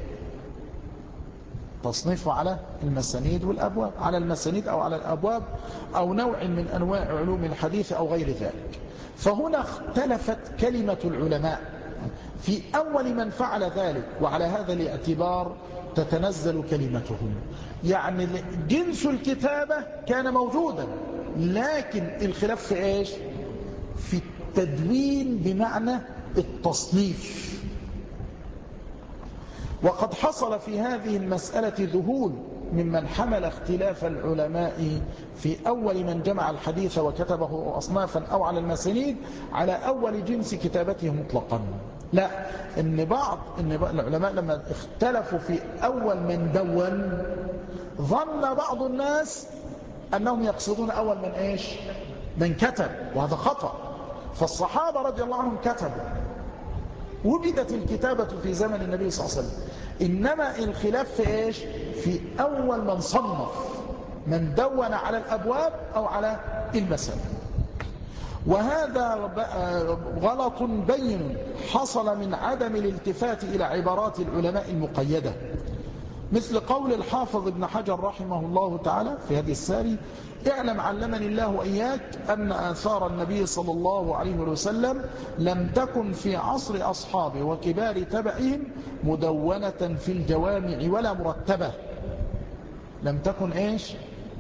تصنيفه على المسانيد والأبواب، على المسانيد أو على الأبواب أو نوع من أنواع علوم الحديث أو غير ذلك. فهنا اختلفت كلمة العلماء في أول من فعل ذلك، وعلى هذا الاعتبار تتنزل كلمتهم. يعني جنس الكتابة كان موجودا، لكن الخلاف في إيش؟ في التدوين بمعنى التصنيف. وقد حصل في هذه المسألة ذهول ممن حمل اختلاف العلماء في أول من جمع الحديث وكتبه أصنافا أو على المسانيد على أول جنس كتابته مطلقا. لا، إن بعض إن العلماء لما اختلفوا في أول من دون ظن بعض الناس أنهم يقصدون أول من إيش؟ من كتب، وهذا خطأ. فالصحابة رضي الله عنهم كتبوا، وجدت الكتابة في زمن النبي صلى الله عليه وسلم، إنما الخلاف في إيش؟ في أول من صنف، من دون على الأبواب أو على المسائل. وهذا غلط بين حصل من عدم الالتفات إلى عبارات العلماء المقيدة، مثل قول الحافظ ابن حجر رحمه الله تعالى في هذه الساري: اعلم علمني الله وإياك أن آثار النبي صلى الله عليه وسلم لم تكن في عصر أصحابه وكبار تبعهم مدونة في الجوامع ولا مرتبة. لم تكن إيش؟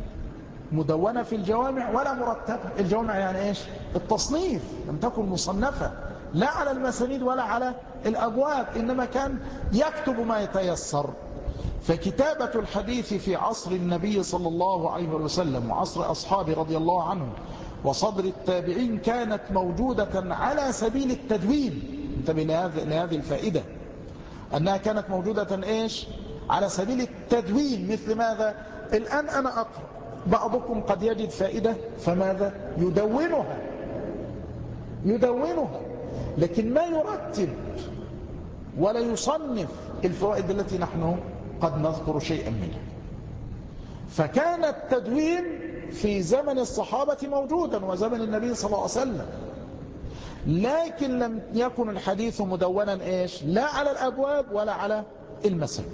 مدونة في الجوامع ولا مرتبة. الجوامع يعني إيش؟ التصنيف. لم تكن مصنفة لا على المسانيد ولا على الأبواب، إنما كان يكتب ما يتيسر. فكتابة الحديث في عصر النبي صلى الله عليه وسلم وعصر أصحابه رضي الله عنهم وصدر التابعين كانت موجودة على سبيل التدوين. انتبه لهذه الفائدة، أنها كانت موجودة إيش؟ على سبيل التدوين. مثل ماذا؟ الآن أنا أقرأ، بعضكم قد يجد فائدة فماذا؟ يدونها يدونها لكن ما يرتب ولا يصنف الفوائد التي نحن قد نذكر شيئا منها. فكان التدوين في زمن الصحابة موجودا وزمن النبي صلى الله عليه وسلم، لكن لم يكن الحديث مدونا إيش؟ لا على الأبواب ولا على المسائل.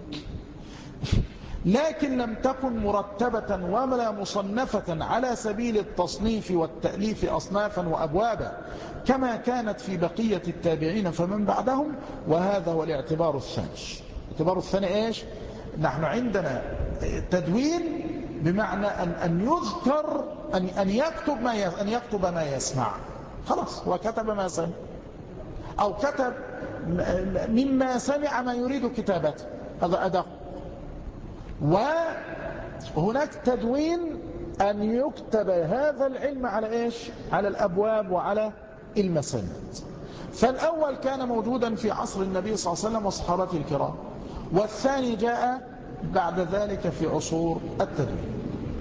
لكن لم تكن مرتبة ولا مصنفة على سبيل التصنيف والتأليف أصنافا وأبوابا كما كانت في بقية التابعين فمن بعدهم. وهذا هو الاعتبار الثاني. الاعتبار الثاني إيش؟ نحن عندنا تدوين بمعنى أن, أن يذكر أن, أن, يكتب ما أن يكتب ما يسمع. خلاص، وكتب ما سمع أو كتب مما سمع ما يريد كتابته، هذا أدق. وهناك تدوين أن يكتب هذا العلم على إيش؟ على الأبواب وعلى المسانيد. فالأول كان موجودا في عصر النبي صلى الله عليه وسلم وصحابته الكرام، والثاني جاء بعد ذلك في عصور التدوين،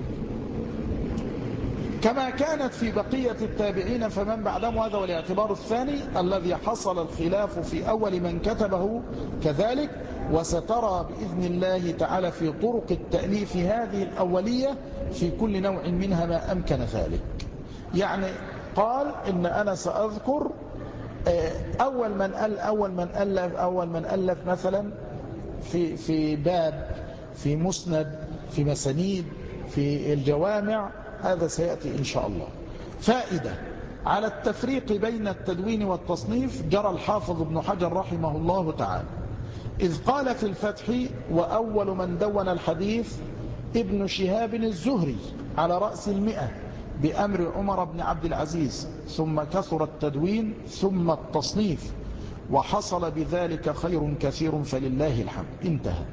كما كانت في بقية التابعين فمن بعدهم. هذا والاعتبار الثاني الذي حصل الخلاف في أول من كتبه كذلك، وسترى بإذن الله تعالى في طرق التأليف هذه الأولية في كل نوع منها ما أمكن ذلك. يعني قال إن أنا سأذكر أول من أل أول من ألف أول من ألف مثلا في في باب، في مسند، في مسانيد، في الجوامع، هذا سيأتي إن شاء الله. فائدة على التفريق بين التدوين والتصنيف جرى الحافظ ابن حجر رحمه الله تعالى إذ قال في الفتح: وأول من دون الحديث ابن شهاب الزهري على رأس المئة بأمر عمر بن عبد العزيز، ثم كثر التدوين ثم التصنيف، وحصل بذلك خير كثير فلله الحمد. انتهى.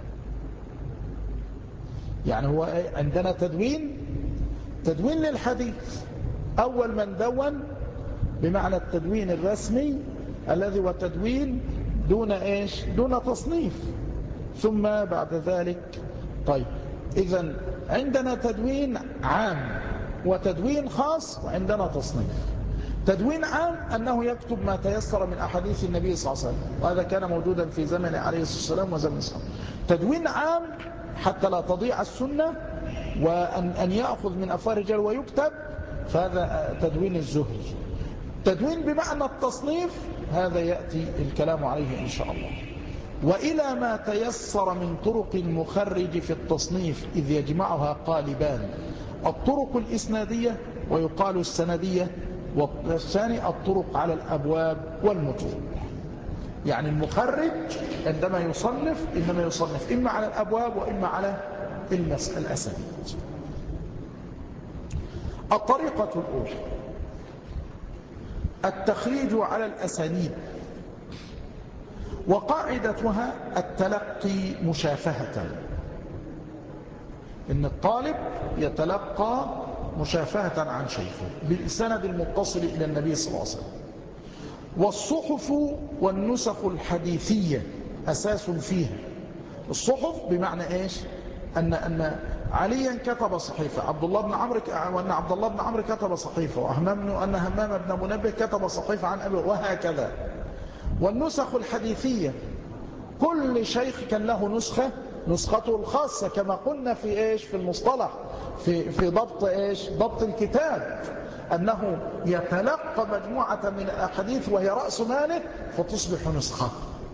يعني هو عندنا تدوين تدوين للحديث، أول من دون بمعنى التدوين الرسمي الذي هو تدوين دون إيش؟ دون تصنيف. ثم بعد ذلك طيب إذن عندنا تدوين عام وتدوين خاص، وعندنا تصنيف. تدوين عام أنه يكتب ما تيسر من أحاديث النبي صلى الله عليه وسلم، وهذا كان موجودا في زمن عليه الصلاة والسلام وزمن الصحابة. تدوين عام حتى لا تضيع السنة وأن أن يأخذ من أفواه الرجال ويكتب، فهذا تدوين الزهري. تدوين بمعنى التصنيف هذا يأتي الكلام عليه إن شاء الله. وإلى ما تيسر من طرق المخرج في التصنيف، إذ يجمعها قالبان: الطرق الإسنادية ويقال السندية، والثاني الطرق على الأبواب والمتون. يعني المخرج عندما يصنف إنما يصنف إما على الأبواب وإما على الأسانيد. الطريقة الأولى التخريج على الأسانيد، وقاعدتها التلقي مشافهة، إن الطالب يتلقى مشافهة عن شيخه بالسند المتصل إلى النبي صلى الله عليه وسلم. والصحف والنسخ الحديثية أساس فيها. الصحف بمعنى إيش؟ أن أن عليا كتب صحيفة، عبد الله بن عمرو وأن عبد الله بن عمرو كتب صحيفة، وهمام أن همام بن منبه كتب صحيفة عن أبي، وهكذا. والنسخ الحديثية كل شيخ كان له نسخة، نسخته الخاصة، كما قلنا في إيش؟ في المصطلح، في في ضبط إيش؟ ضبط الكتاب، أنه يتلقى مجموعة من الأحاديث وهي رأس ماله فتصبح نسخة.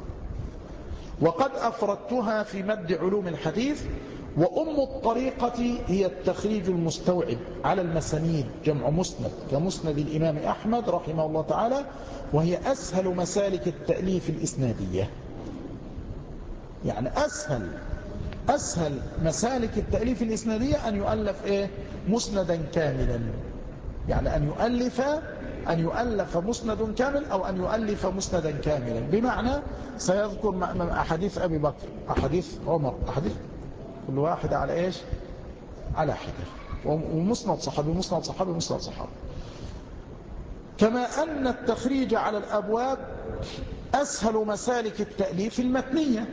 وقد أفردتها في مد علوم الحديث. وأم الطريقة هي التخريج المستوعب على المسانيد، جمع مسند، كمسند الإمام أحمد رحمه الله تعالى، وهي أسهل مسالك التأليف الإسنادية. يعني أسهل أسهل مسالك التأليف الإسنادية أن يؤلف إيه؟ مسندا كاملا. يعني أن يؤلف أن يؤلف مسند كامل، أو أن يؤلف مسندا كاملا، بمعنى سيذكر أحاديث أبي بكر، أحاديث عمر، أحاديث كل واحد على إيش؟ على حدة، ومسند صحابي مسند صحابي مسند صحابي. كما أن التخريج على الأبواب أسهل مسالك التأليف المتنية.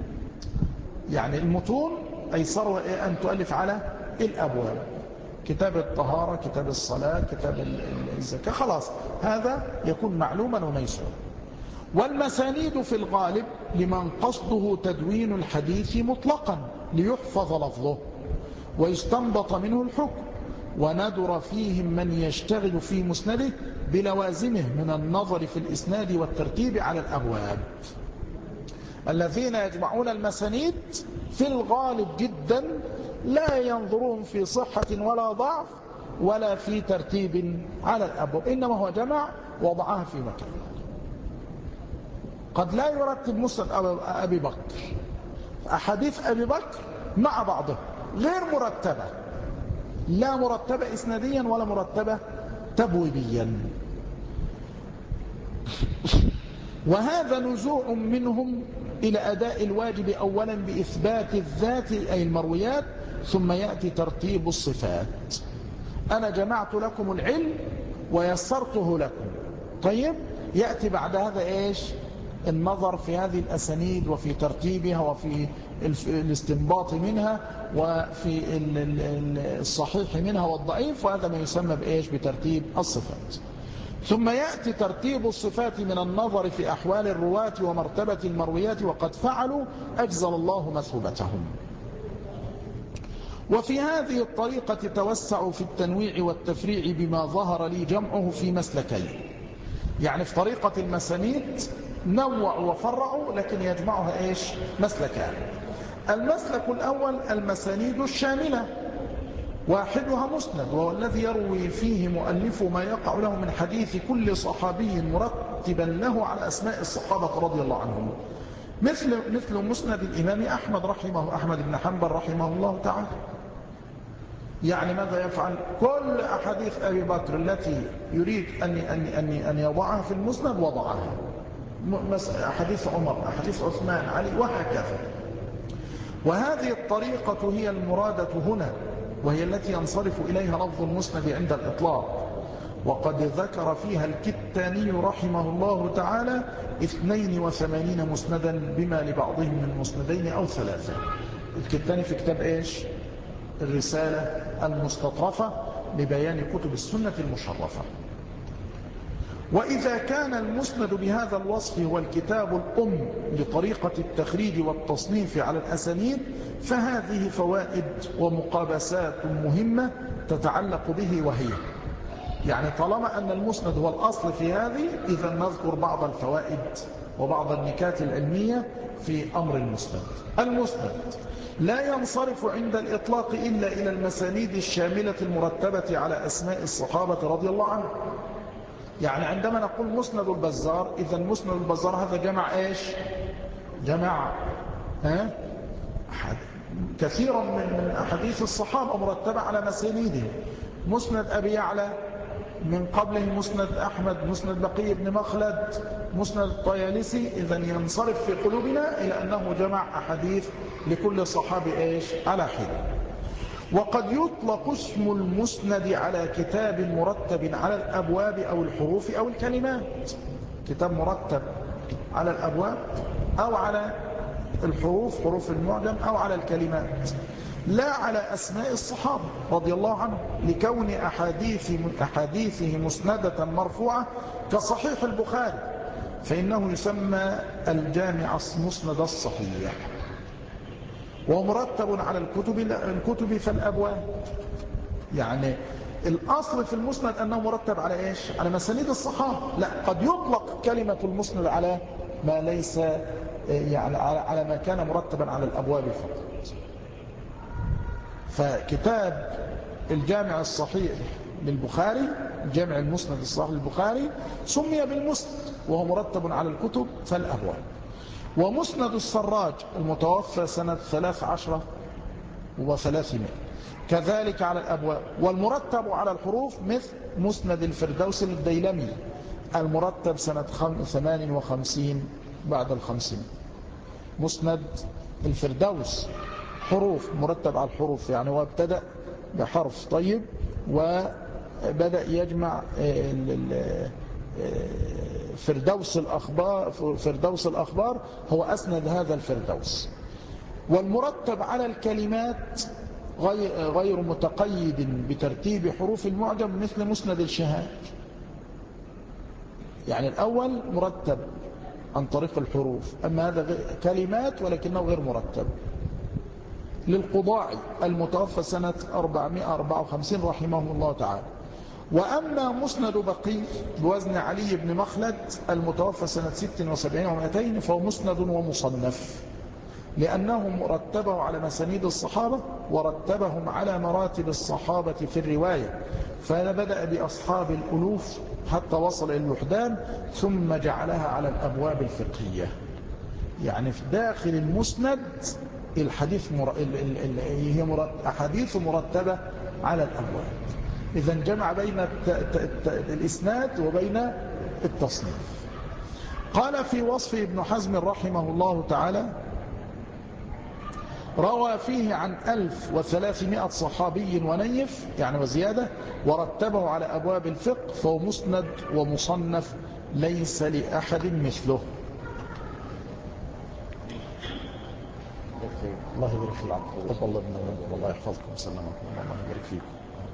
يعني المتون أيسر أن تؤلف على الأبواب، كتاب الطهارة، كتاب الصلاة، كتاب الزكاة، خلاص هذا يكون معلوما وميسورا. والمسانيد في الغالب لمن قصده تدوين الحديث مطلقا ليحفظ لفظه ويستنبط منه الحكم. وندر فيهم من يشتغل في مسنده بلوازمه من النظر في الإسناد والترتيب على الأبواب. الذين يجمعون المسانيد في الغالب جدا لا ينظرون في صحة ولا ضعف ولا في ترتيب على الأبواب، إنما هو جمع وضعها في مكان. قد لا يرتب مسند أبي بكر، أحاديث أبي بكر مع بعضها غير مرتبة، لا مرتبة إسناديا ولا مرتبة تبويبيا. وهذا نزوع منهم إلى أداء الواجب أولا بإثبات الذات أي المرويات، ثم يأتي ترتيب الصفات. أنا جمعت لكم العلم ويسرته لكم، طيب يأتي بعد هذا إيش؟ النظر في هذه الأسانيد وفي ترتيبها وفي الاستنباط منها وفي الصحيح منها والضعيف، وهذا ما يسمى بإيش؟ بترتيب الصفات. ثم يأتي ترتيب الصفات من النظر في أحوال الرواة ومرتبة المرويات، وقد فعلوا أجزل الله مثوبتهم. وفي هذه الطريقة توسع في التنويع والتفريع بما ظهر لي جمعه في مسلكين. يعني في طريقة المسانيد نوعوا وفرعوا، لكن يجمعها إيش؟ مسلكان. المسلك الأول المسانيد الشاملة، واحدها مسند، وهو الذي يروي فيه مؤلف ما يقع له من حديث كل صحابي مرتبا له على أسماء الصحابة رضي الله عنهم، مثل مثل مسند الإمام أحمد رحمه أحمد بن حنبل رحمه الله تعالى. يعني ماذا يفعل؟ كل أحاديث أبي بكر التي يريد أن أن أن أن يضعها في المسند وضعها، أحاديث عمر، أحاديث عثمان، علي، وهكذا. وهذه الطريقة هي المرادة هنا، وهي التي ينصرف إليها لفظ المسند عند الإطلاق. وقد ذكر فيها الكتاني رحمه الله تعالى اثنين وثمانين مسندا بما لبعضهم من مسندين أو ثلاثة. الكتاني في كتاب إيش؟ الرسالة المستطرفة لبيان كتب السنة المشرفة. وإذا كان المسند بهذا الوصف هو الكتاب الأم لطريقة التخريج والتصنيف على الأسانيد، فهذه فوائد ومقابسات مهمة تتعلق به، وهي يعني طالما أن المسند هو الأصل في هذه، إذا نذكر بعض الفوائد وبعض النكات العلمية في أمر المسند. المسند لا ينصرف عند الإطلاق إلا إلى المسانيد الشاملة المرتبة على أسماء الصحابة رضي الله عنهم. يعني عندما نقول مسند البزار، إذا مسند البزار هذا جمع إيش؟ جمع ها؟ كثيرا من أحاديث الصحابة مرتبة على مسانيدهم. مسند أبي يعلى من قبله مسند أحمد، مسند بقي بن مخلد، مسند الطيالسي، إذن ينصرف في قلوبنا إلى أنه جمع أحاديث لكل صحابي إيش؟ على حدة. وقد يطلق اسم المسند على كتاب مرتب على الأبواب أو الحروف أو الكلمات. كتاب مرتب على الأبواب أو على الحروف، حروف المعجم، أو على الكلمات، لا على أسماء الصحابة رضي الله عنهم، لكون أحاديث أحاديثه مسندة مرفوعة كصحيح البخاري، فإنه يسمى الجامع مسند الصحيح. ومرتب على الكتب الكتب فالأبواب. يعني الأصل في المسند أنه مرتب على إيش؟ على مسانيد الصحابة. لا، قد يطلق كلمة المسند على ما ليس، يعني على ما كان مرتبا على الأبواب فقط. فكتاب الجامع الصحيح للبخاري، جامع المسند الصحيح للبخاري، سمي بالمسند وهو مرتب على الكتب فالأبواب. ومسند السراج المتوفى سنة ثلاث عشرة وثلاثمائة كذلك على الأبواب. والمرتب على الحروف مثل مسند الفردوس الديلمي المرتب سنة ثمان وخمسين بعد الخمسين. مسند الفردوس حروف، مرتب على الحروف، يعني هو ابتدأ بحرف طيب وبدأ يجمع فردوس الأخبار. فردوس الأخبار هو أسند هذا الفردوس. والمرتب على الكلمات غير متقيد بترتيب حروف المعجم مثل مسند الشهاد. يعني الأول مرتب عن طريق الحروف، أما هذا كلمات ولكنه غير مرتب. للقضاعي المتوفى سنة أربعمائة وأربعة وخمسين رحمه الله تعالى. وأما مسند بقي بوزن علي بن مخلد المتوفى سنة ست وسبعين ومائتين فهو مسند ومصنف، لأنه مرتبه على مسانيد الصحابة ورتبهم على مراتب الصحابة في الرواية، فبدأ بأصحاب الألوف حتى وصل إلى الوحدان، ثم جعلها على الأبواب الفقهية. يعني في داخل المسند الحديث مر... ال... ال... ال... هي مرت... أحاديث مرتبة على الأبواب. إذن جمع بين الت... الت... الإسناد وبين التصنيف. قال في وصف ابن حزم رحمه الله تعالى: روى فيه عن ألف وثلاثمائة صحابي ونيف، يعني وزيادة، ورتبه على أبواب الفقه، فهو مسند ومصنف ليس لأحد مثله. الله يبارك في العمر. تقبل الله منا ومنكم، والله يحفظكم ويسلمكم، الله يبارك فيكم.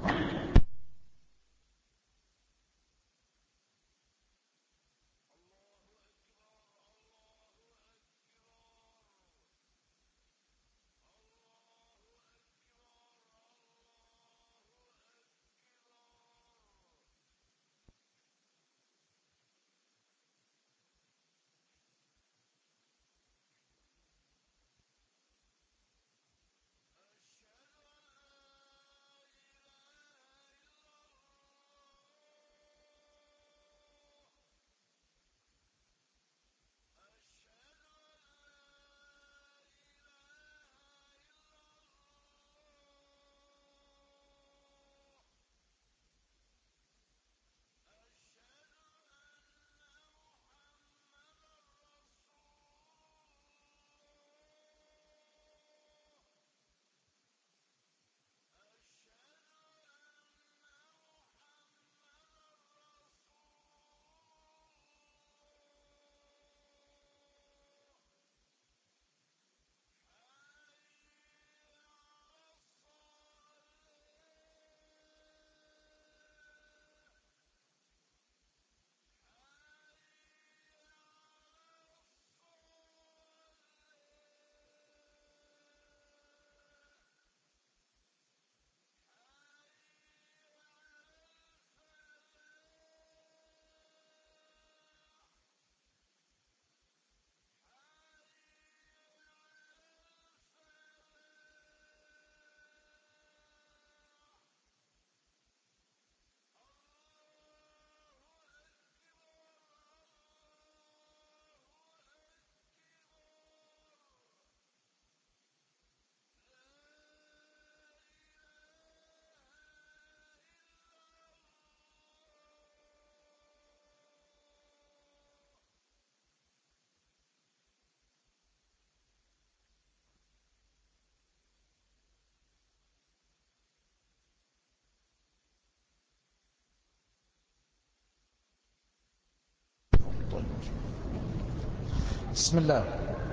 بسم الله.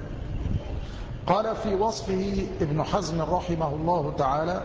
قال في وصفه ابن حزم رحمه الله تعالى: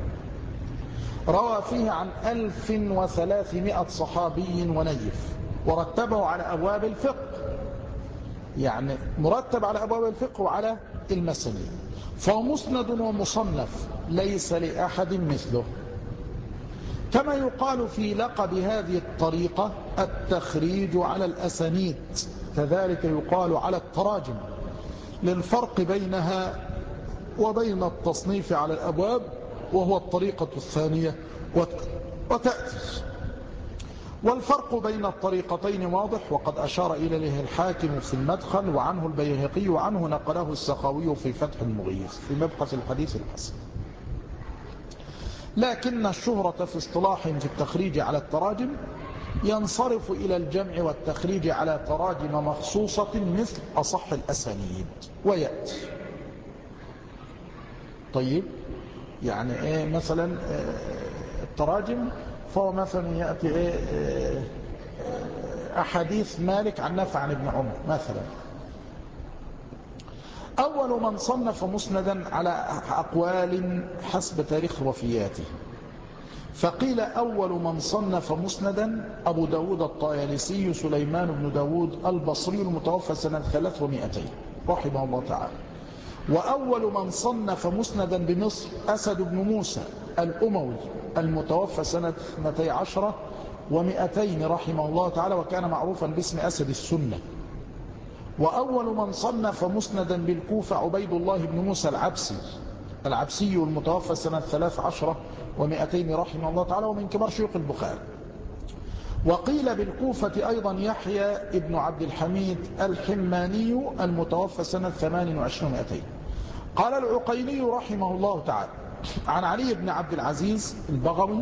روى فيه عن ألف وثلاثمائة صحابي ونيف، ورتبه على أبواب الفقه، يعني مرتب على أبواب الفقه وعلى المسانيد، فهو مسند ومصنف ليس لأحد مثله. كما يقال في لقب هذه الطريقة التخريج على الأسانيد، كذلك يقال على التراجم، للفرق بينها وبين التصنيف على الأبواب، وهو الطريقة الثانية وتأتي. والفرق بين الطريقتين واضح، وقد أشار إليه الحاكم في المدخل، وعنه البيهقي، وعنه نقله السخاوي في فتح المغيث في مبحث الحديث الحسن. لكن الشهرة في اصطلاح في التخريج على التراجم ينصرف إلى الجمع والتخريج على تراجم مخصوصة مثل أصح الأسانيد ويأتي. طيب، يعني إيه مثلا التراجم؟ فهو مثلا يأتي إيه أحاديث مالك عن نافع عن ابن عمر مثلا. أول من صنف مسندا على أقوال حسب تاريخ وفياته، فقيل أول من صنف مسندا أبو داود الطيالسي سليمان بن داود البصري المتوفى سنة ثلاث ومائتين رحمه الله تعالى. وأول من صنف مسندا بمصر أسد بن موسى الأموي المتوفى سنة اثنتي عشرة ومائتين رحمه الله تعالى، وكان معروفا باسم أسد السنة. وأول من صنف مسندا بالكوفة عبيد الله بن موسى العبسي العبسي المتوفى سنة ثلاث عشرة ومائتين رحمه الله تعالى، ومن كبار شيوخ البخاري. وقيل بالكوفة أيضا يحيى ابن عبد الحميد الحماني المتوفى سنة ثمان وعشرين ومائتين. قال العقيلي رحمه الله تعالى عن علي بن عبد العزيز البغوي: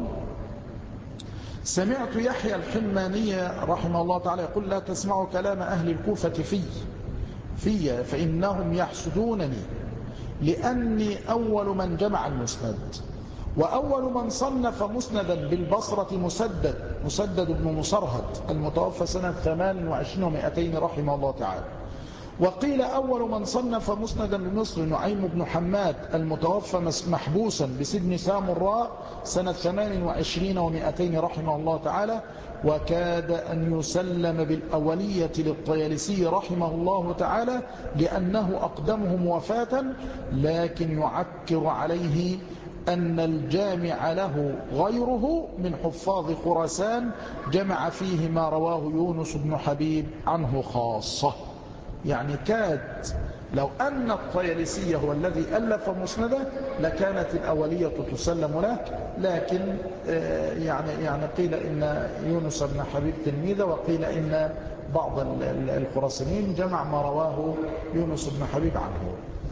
سمعت يحيى الحماني رحمه الله تعالى يقول: لا تسمعوا كلام أهل الكوفة في في فإنهم يحسدونني لأني أول من جمع المسند. وأول من صنف مسندا بالبصرة مسدد مسدد بن مصرهد المتوفى سنة ثمان وعشرين ومائتين رحمه الله تعالى. وقيل أول من صنف مسندا بمصر نعيم بن حماد المتوفى محبوسا بسجن سامراء سنة ثمان وعشرين ومائتين رحمه الله تعالى، وكاد أن يسلم بالأولية للطيالسي رحمه الله تعالى لأنه أقدمهم وفاة، لكن يعكر عليه أن الجامع له غيره من حفاظ خراسان جمع فيه ما رواه يونس بن حبيب عنه خاصة. يعني كاد لو أن الطيالسي هو الذي ألف مسنده لكانت الأولية تسلم له، لكن يعني يعني قيل إن يونس بن حبيب تلميذه، وقيل إن بعض الخراسانيين جمع ما رواه يونس بن حبيب عنه.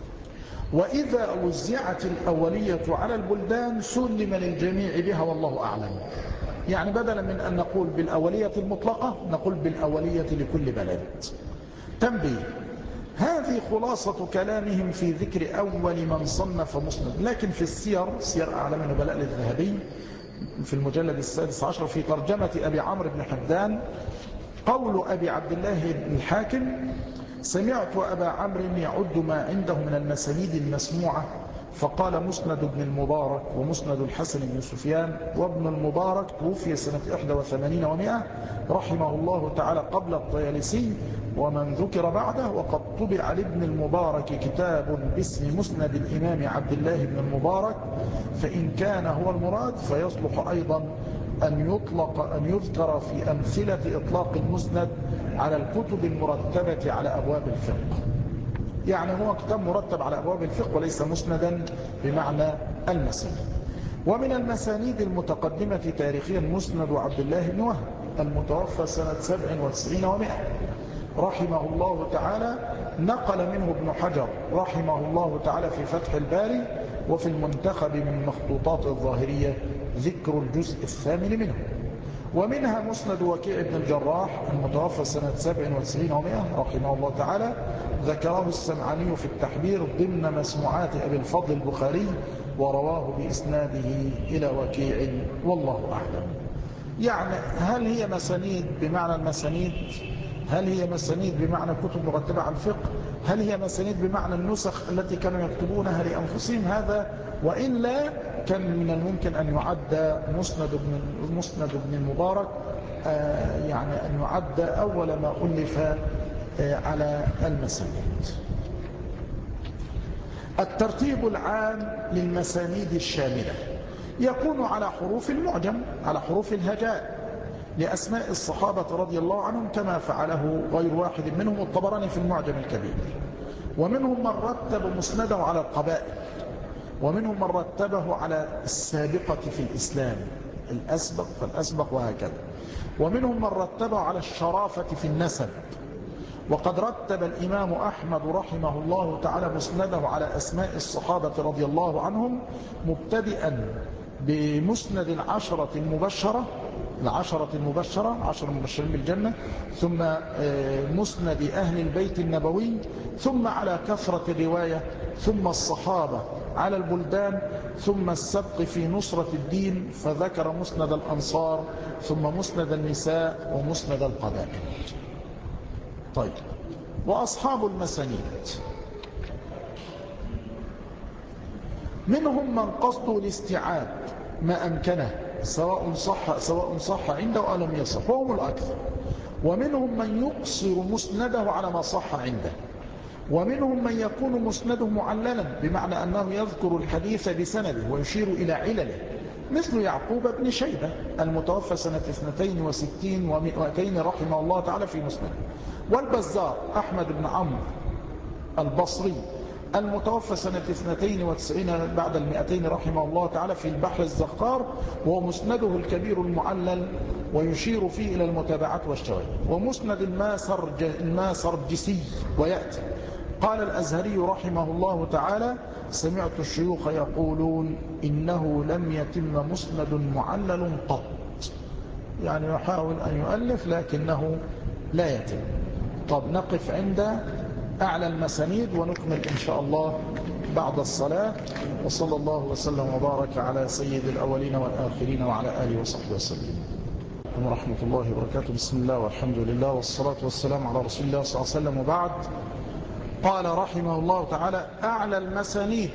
وإذا وزعت الأولية على البلدان سلم للجميع بها والله أعلم. يعني بدلا من أن نقول بالأولية المطلقة نقول بالأولية لكل بلد. تنبيه: هذه خلاصة كلامهم في ذكر أول من صنف مسند، لكن في السير سير أعلام النبلاء للذهبي في المجلد السادس عشر في ترجمة أبي عمرو بن حمدان قول أبي عبد الله الحاكم: سمعت أبا عمرو يعد ما عنده من المسانيد المسموعة، فقال مسند ابن المبارك ومسند الحسن بن سفيان. وابن المبارك توفي سنة إحدى وثمانين ومائة رحمه الله تعالى قبل الطيالسي ومن ذكر بعده، وقد طبع لابن المبارك كتاب باسم مسند الإمام عبد الله بن المبارك، فإن كان هو المراد فيصلح أيضا أن يطلق أن يذكر في أمثلة إطلاق المسند على الكتب المرتبة على أبواب الفقه. يعني هو كتاب مرتب على أبواب الفقه وليس مسندا بمعنى المسانيد. ومن المسانيد المتقدمة تاريخيا مسند عبد الله بن وهب المتوفى سنة سبع وتسعين ومائة رحمه الله تعالى، نقل منه ابن حجر رحمه الله تعالى في فتح الباري وفي المنتخب من مخطوطات الظاهرية ذكر الجزء الثامن منه. ومنها مسند وكيع بن الجراح المتوفى سنة سبع وتسعين ومائة رحمه الله تعالى، ذكره السمعاني في التحبير ضمن مسموعات أبي الفضل البخاري ورواه بإسناده إلى وكيع والله أعلم. يعني هل هي مسانيد بمعنى المسانيد؟ هل هي مسانيد بمعنى كتب مرتبة على الفقه؟ هل هي مسانيد بمعنى النسخ التي كانوا يكتبونها لأنفسهم؟ هذا وإلا كان من الممكن أن يعد مسند ابن مسند ابن المبارك آه يعني أن يعد أول ما ألف آه على المسانيد. الترتيب العام للمسانيد الشاملة يكون على حروف المعجم، على حروف الهجاء لأسماء الصحابة رضي الله عنهم، كما فعله غير واحد منهم الطبراني في المعجم الكبير. ومنهم من رتب مسنده على القبائل، ومنهم من رتبه على السابقة في الإسلام، الأسبق فالأسبق وهكذا. ومنهم من رتبه على الشرافة في النسب. وقد رتب الإمام أحمد رحمه الله تعالى مسنده على أسماء الصحابة رضي الله عنهم، مبتدئا بمسند العشرة المبشرة العشرة المبشرة عشر المبشرين بالجنة، ثم مسند أهل البيت النبوي، ثم على كثرة الرواية، ثم الصحابة على البلدان، ثم السبق في نصرة الدين فذكر مسند الأنصار، ثم مسند النساء ومسند القبائل. طيب، وأصحاب المسانيد منهم من قصده الاستيعاب ما أمكنه سواء صح سواء صح عنده أو لم يصح وهم الأكثر. ومنهم من يقصر مسنده على ما صح عنده. ومنهم من يكون مسنده معللا بمعنى أنه يذكر الحديث بسنده ويشير إلى علله، مثل يعقوب بن شيبة المتوفى سنة اثنتين وستين ومئتين رحمه الله تعالى في مسنده. والبزار أحمد بن عمرو البصري المتوفى سنة اثنتين وتسعين بعد المئتين رحمه الله تعالى في البحر الزخار، وهو مسنده الكبير المعلل ويشير فيه إلى المتابعات والشواهد. ومسند الماسرجسي ويأتي. قال الأزهري رحمه الله تعالى: سمعت الشيوخ يقولون إنه لم يتم مسند معلل قط. يعني يحاول أن يؤلف لكنه لا يتم. طب نقف عند أعلى المسانيد ونكمل إن شاء الله بعد الصلاة. وصلى الله وسلم وبارك على سيد الأولين والآخرين وعلى آله وصحبه وسلم. ورحمة الله وبركاته. بسم الله والحمد لله والصلاة والسلام على رسول الله صلى الله عليه وسلم، وبعد. قال رحمه الله تعالى: أعلى المسانيد،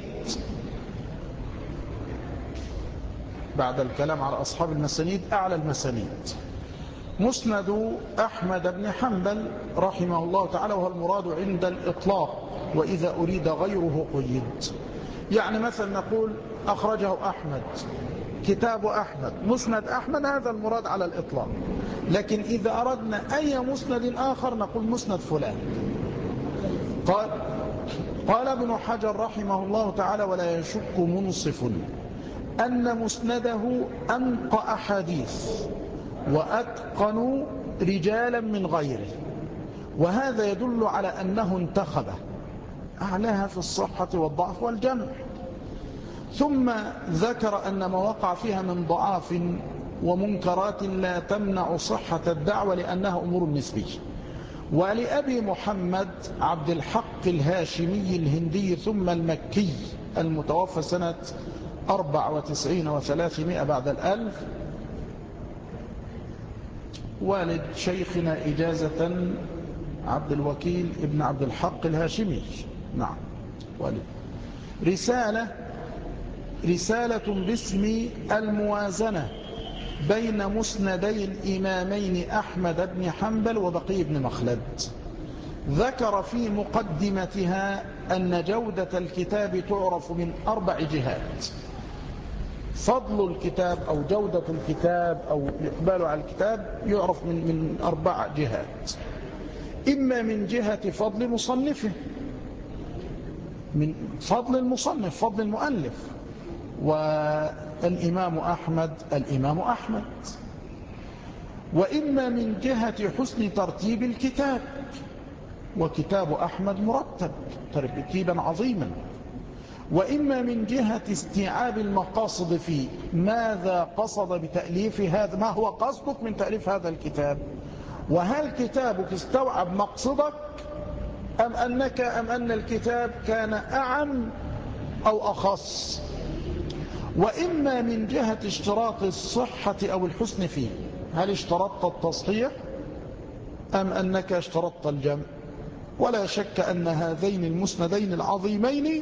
بعد الكلام على أصحاب المسانيد، أعلى المسانيد مسند أحمد بن حنبل رحمه الله تعالى، وهو المراد عند الإطلاق، وإذا أريد غيره قيد. يعني مثلا نقول أخرجه أحمد، كتاب أحمد، مسند أحمد، هذا المراد على الإطلاق. لكن إذا أردنا أي مسند آخر نقول مسند فلان. قال قال ابن حجر رحمه الله تعالى: ولا يشك منصف أن مسنده أنقى أحاديث وأتقن رجالا من غيره، وهذا يدل على أنه انتخبه أعلاها في الصحة والضعف والجمع. ثم ذكر أن ما وقع فيها من ضعاف ومنكرات لا تمنع صحة الدعوة لأنها أمور نسبية. ولأبي محمد عبد الحق الهاشمي الهندي ثم المكي المتوفى سنة أربع وتسعين وثلاثمائة بعد الألف، والد شيخنا إجازة عبد الوكيل ابن عبد الحق الهاشمي، نعم والد، رسالة رسالة باسم الموازنة بين مسندي الإمامين أحمد بن حنبل وبقي بن مخلد. ذكر في مقدمتها أن جودة الكتاب تعرف من أربع جهات. فضل الكتاب أو جودة الكتاب أو إقباله على الكتاب يعرف من, من أربع جهات: إما من جهة فضل مصنفه، من فضل المصنف، فضل المؤلف، والإمام أحمد الإمام أحمد. وإما من جهة حسن ترتيب الكتاب، وكتاب أحمد مرتب ترتيبا عظيما. وإما من جهة استيعاب المقاصد فيه، ماذا قصد بتأليف هذا، ما هو قصدك من تأليف هذا الكتاب، وهل كتابك استوعب مقصدك أم أنك أم أن الكتاب كان أعم أو أخص. وإما من جهة اشتراط الصحة أو الحسن فيه، هل اشترطت التصحيح أم أنك اشترطت الجمع. ولا شك أن هذين المسندين العظيمين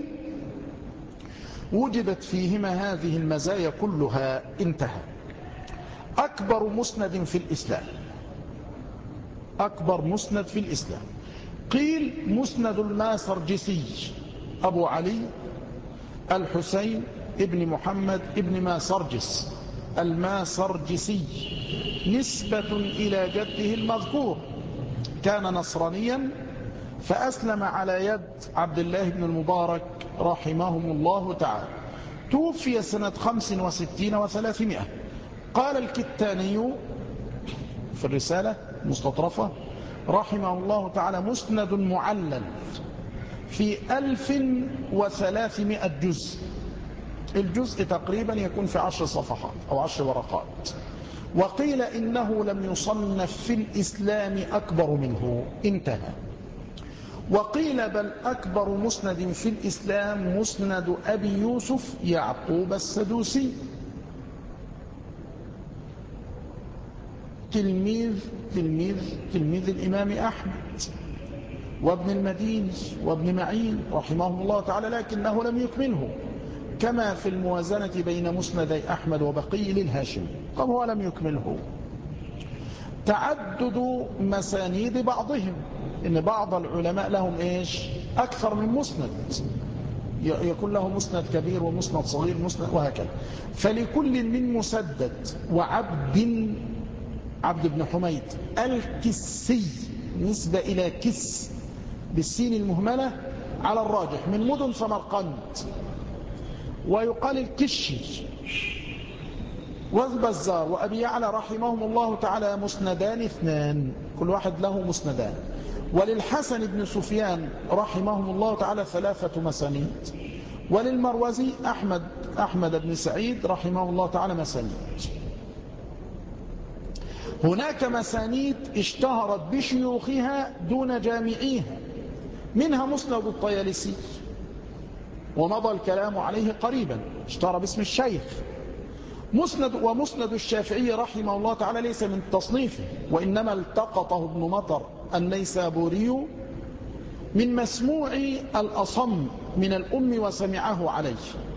وجدت فيهما هذه المزايا كلها. انتهى. أكبر مسند في الإسلام، أكبر مسند في الإسلام قيل مسند الماسرجسي أبو علي الحسين ابن محمد ابن ماسرجس الماسرجسي، نسبة إلى جده المذكور، كان نصرانيا فأسلم على يد عبد الله بن المبارك رحمهم الله تعالى. توفي سنة خمس وستين وثلاثمائة. قال الكتاني في الرسالة المستطرفة رحمه الله تعالى: مسند معلل في ألف وثلاثمائة جزء، الجزء تقريبا يكون في عشر صفحات أو عشر ورقات. وقيل إنه لم يصنف في الإسلام أكبر منه. انتهى. وقيل بل أكبر مسند في الإسلام مسند أبي يوسف يعقوب السدوسي، تلميذ تلميذ تلميذ الإمام أحمد وابن المديني وابن معين رحمه الله تعالى، لكنه لم يكمله، كما في الموازنة بين مسندي أحمد وبقي للهاشمي. طب هو لم يكمله. تعدد مسانيد بعضهم، إن بعض العلماء لهم إيش أكثر من مسند، يكون له مسند كبير ومسند صغير مسند وهكذا. فلكل من مسدد وعبد عبد بن حميد الكسي، نسبة إلى كس بالسين المهملة على الراجح، من مدن سمرقند، ويقال الكشي، والبزار وأبي يعلى رحمهم الله تعالى مسندان اثنان، كل واحد له مسندان. وللحسن بن سفيان رحمهم الله تعالى ثلاثة مسانيد. وللمروزي أحمد أحمد بن سعيد رحمه الله تعالى مسانيد. هناك مسانيد اشتهرت بشيوخها دون جامعيها، منها مسند الطيالسي، ومضى الكلام عليه قريبا، اشتهر باسم الشيخ. مسند ومسند الشافعي رحمه الله تعالى ليس من تصنيفه، وإنما التقطه ابن مطر النيسابوري من مسموع الأصم من الأم وسمعه عليه.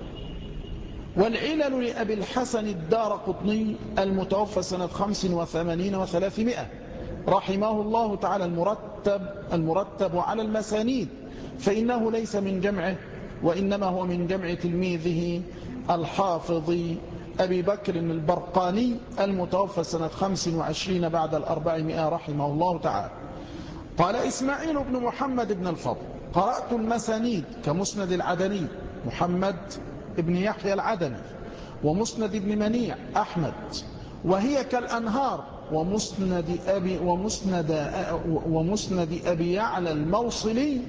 والعلل لأبي الحسن الدارقطني المتوفى سنة خمس وثمانين وثلاثمائة رحمه الله تعالى المرتب, المرتب على المسانيد، فإنه ليس من جمعه وإنما هو من جمع تلميذه الحافظ أبي بكر البرقاني المتوفى سنة خمس وعشرين بعد الأربعمائة رحمه الله تعالى. قال إسماعيل بن محمد بن الفضل: قرأت المسانيد كمسند العدني محمد ابن يحيى العدني، ومسند ابن منيع أحمد، وهي كالأنهار، ومسند أبي, ومسند ومسند أبي يعلى الموصلي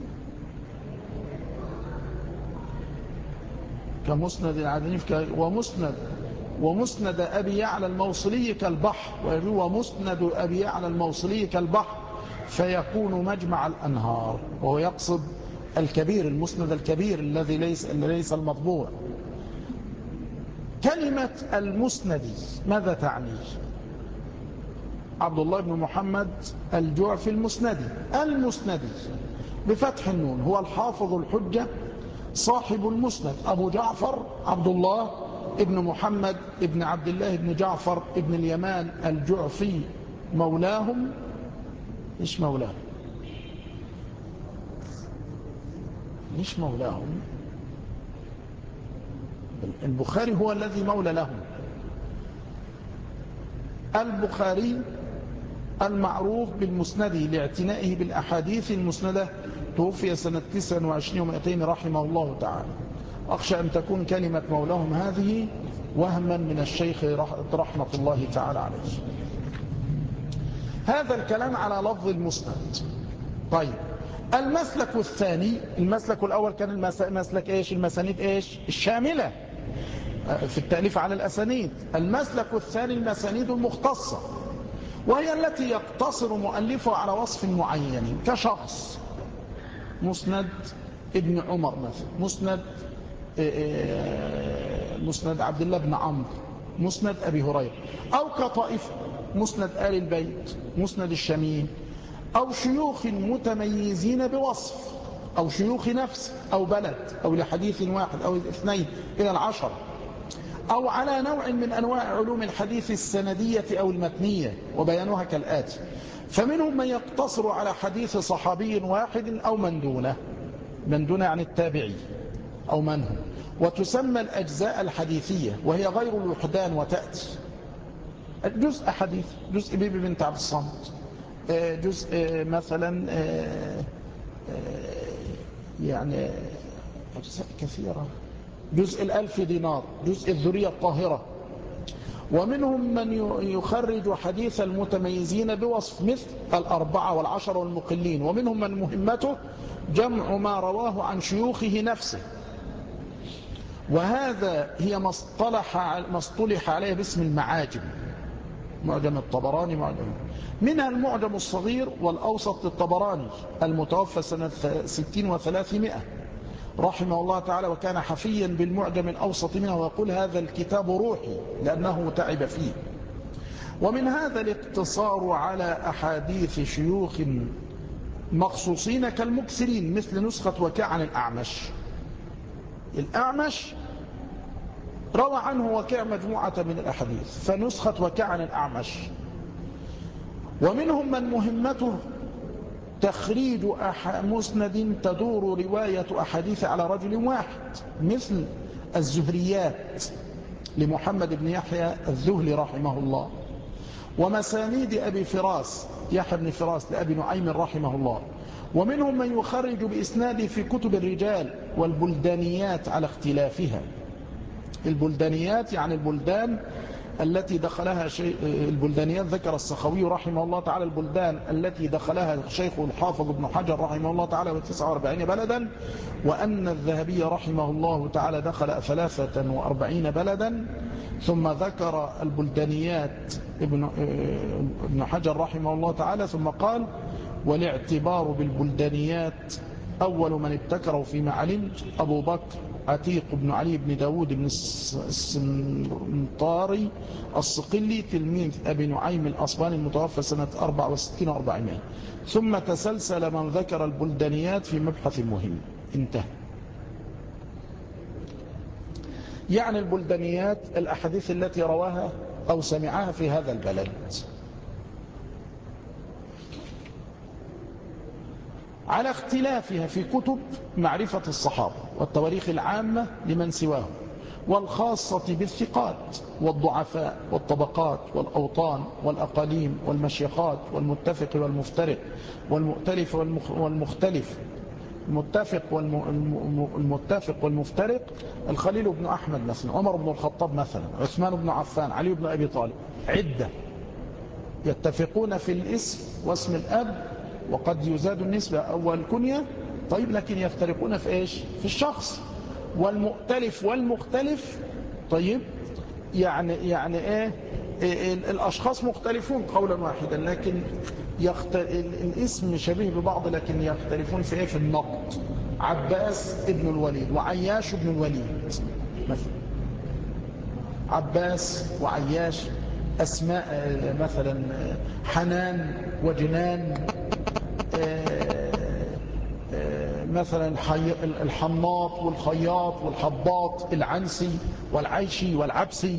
كمسند العدني، ومسند ومسند أبي يعلى الموصلي كالبحر، ومسند أبي يعلى الموصلي كالبحر، فيكون مجمع الأنهار. وهو يقصد الكبير، المسند الكبير الذي ليس, ليس المطبوع. كلمة المسند ماذا تعني؟ عبد الله بن محمد الجعفي المسندي. المسندي بفتح النون هو الحافظ الحجة صاحب المسند أبو جعفر عبد الله ابن محمد ابن عبد الله ابن جعفر ابن اليمان الجعفي مولاهم. مش مولاهم مش مولاهم البخاري هو الذي مولى لهم. البخاري المعروف بالمسند لاعتنائه بالأحاديث المسندة، توفي سنة تسع وعشرين ومائتين رحمه الله تعالى. أخشى أن تكون كلمة مولاهم هذه وهما من الشيخ رحمة الله تعالى عليه. هذا الكلام على لفظ المسند. طيب، المسلك الثاني، المسلك الأول كان المسلك إيش؟ المسانيد إيش؟ الشاملة في التأليف على الأسانيد. المسلك الثاني المسانيد المختصة، وهي التي يقتصر مؤلفه على وصف معين كشخص. مسند ابن عمر مثلا، مسند مسند عبد الله بن عمرو، مسند أبي هريرة، أو كطائفة مسند آل البيت، مسند الشاميين، أو شيوخ متميزين بوصف، أو شيوخ نفس أو بلد، أو لحديث واحد أو اثنين إلى العشرة، أو على نوع من أنواع علوم الحديث السندية أو المتنية، وبيانها كالآتي: فمنهم من يقتصر على حديث صحابي واحد أو من دونه، من دونه عن التابعي أو منه، وتسمى الأجزاء الحديثية، وهي غير الوحدان، وتأتي جزء حديث، جزء بيبي بنت عبد الصمد، جزء مثلا يعني أجزاء كثيرة، جزء الألف دينار، جزء الذرية الطاهرة. ومنهم من يخرج حديث المتميزين بوصف مثل الأربعة والعشر والمقلين. ومنهم من مهمته جمع ما رواه عن شيوخه نفسه، وهذا هي ما اصطلح ما اصطلح عليه باسم المعاجم، معجم الطبراني، معجم منها المعجم الصغير والأوسط للطبراني المتوفى سنة ستين وثلاثمائة رحمه الله تعالى، وكان حفيا بالمعجم الأوسط منه، ويقول: هذا الكتاب روحي، لأنه تعب فيه. ومن هذا الاقتصار على أحاديث شيوخ مخصوصين كالمكثرين، مثل نسخة وكاع عن الأعمش. الأعمش روى عنه وكاع مجموعة من الأحاديث، فنسخة وكاع عن الأعمش. ومنهم من مهمته تخريج مسند تدور رواية أحاديث على رجل واحد، مثل الزهريات لمحمد بن يحيى الذهلي رحمه الله، ومسانيد أبي فراس يحيى بن فراس لأبي نعيم رحمه الله. ومنهم من يخرج بإسناده في كتب الرجال والبلدانيات على اختلافها. البلدانيات يعني البلدان التي دخلها شيء، البلدانيات ذكر السخوي رحمه الله تعالى البلدان التي دخلها شيخ الحافظ ابن حجر رحمه الله تعالى بتسعة وأربعين بلدا، وأن الذهبي رحمه الله تعالى دخل ثلاثة وأربعين بلدا. ثم ذكر البلدانيات ابن, ابن حجر رحمه الله تعالى، ثم قال: والاعتبار بالبلدانيات أول من ابتكروا فيما علمت أبو بكر عتيق بن علي بن داود بن السنطاري الصقلي تلميذ أبي نعيم الأصباني المتوفى سنة أربعة وستين وأربعمائة. ثم تسلسل من ذكر البلدانيات في مبحث مهم. انتهى. يعني البلدانيات الأحاديث التي رواها أو سمعها في هذا البلد، على اختلافها في كتب معرفة الصحابة والتواريخ العامة لمن سواهم، والخاصة بالثقات والضعفاء والطبقات والأوطان والأقاليم والمشيخات والمتفق والمفترق والمؤتلف والمختلف المتفق والمتفق والمفترق، الخليل بن أحمد مثلا، عمر بن الخطاب مثلا، عثمان بن عفان، علي بن أبي طالب، عدة يتفقون في الاسم واسم الأب، وقد يزاد النسبة أو الكنية، طيب لكن يفترقون في إيش؟ في الشخص. والمؤتلف والمختلف، طيب يعني يعني إيه, إيه الأشخاص مختلفون قولا واحدا، لكن يخت... الاسم شبيه ببعض لكن يختلفون في إيه؟ في النقط. عباس ابن الوليد وعياش ابن الوليد مثلا، عباس وعياش، أسماء مثلا حنان وجنان، مثلا الحناط والخياط والحضاط، العنسي والعيشي والعبسي.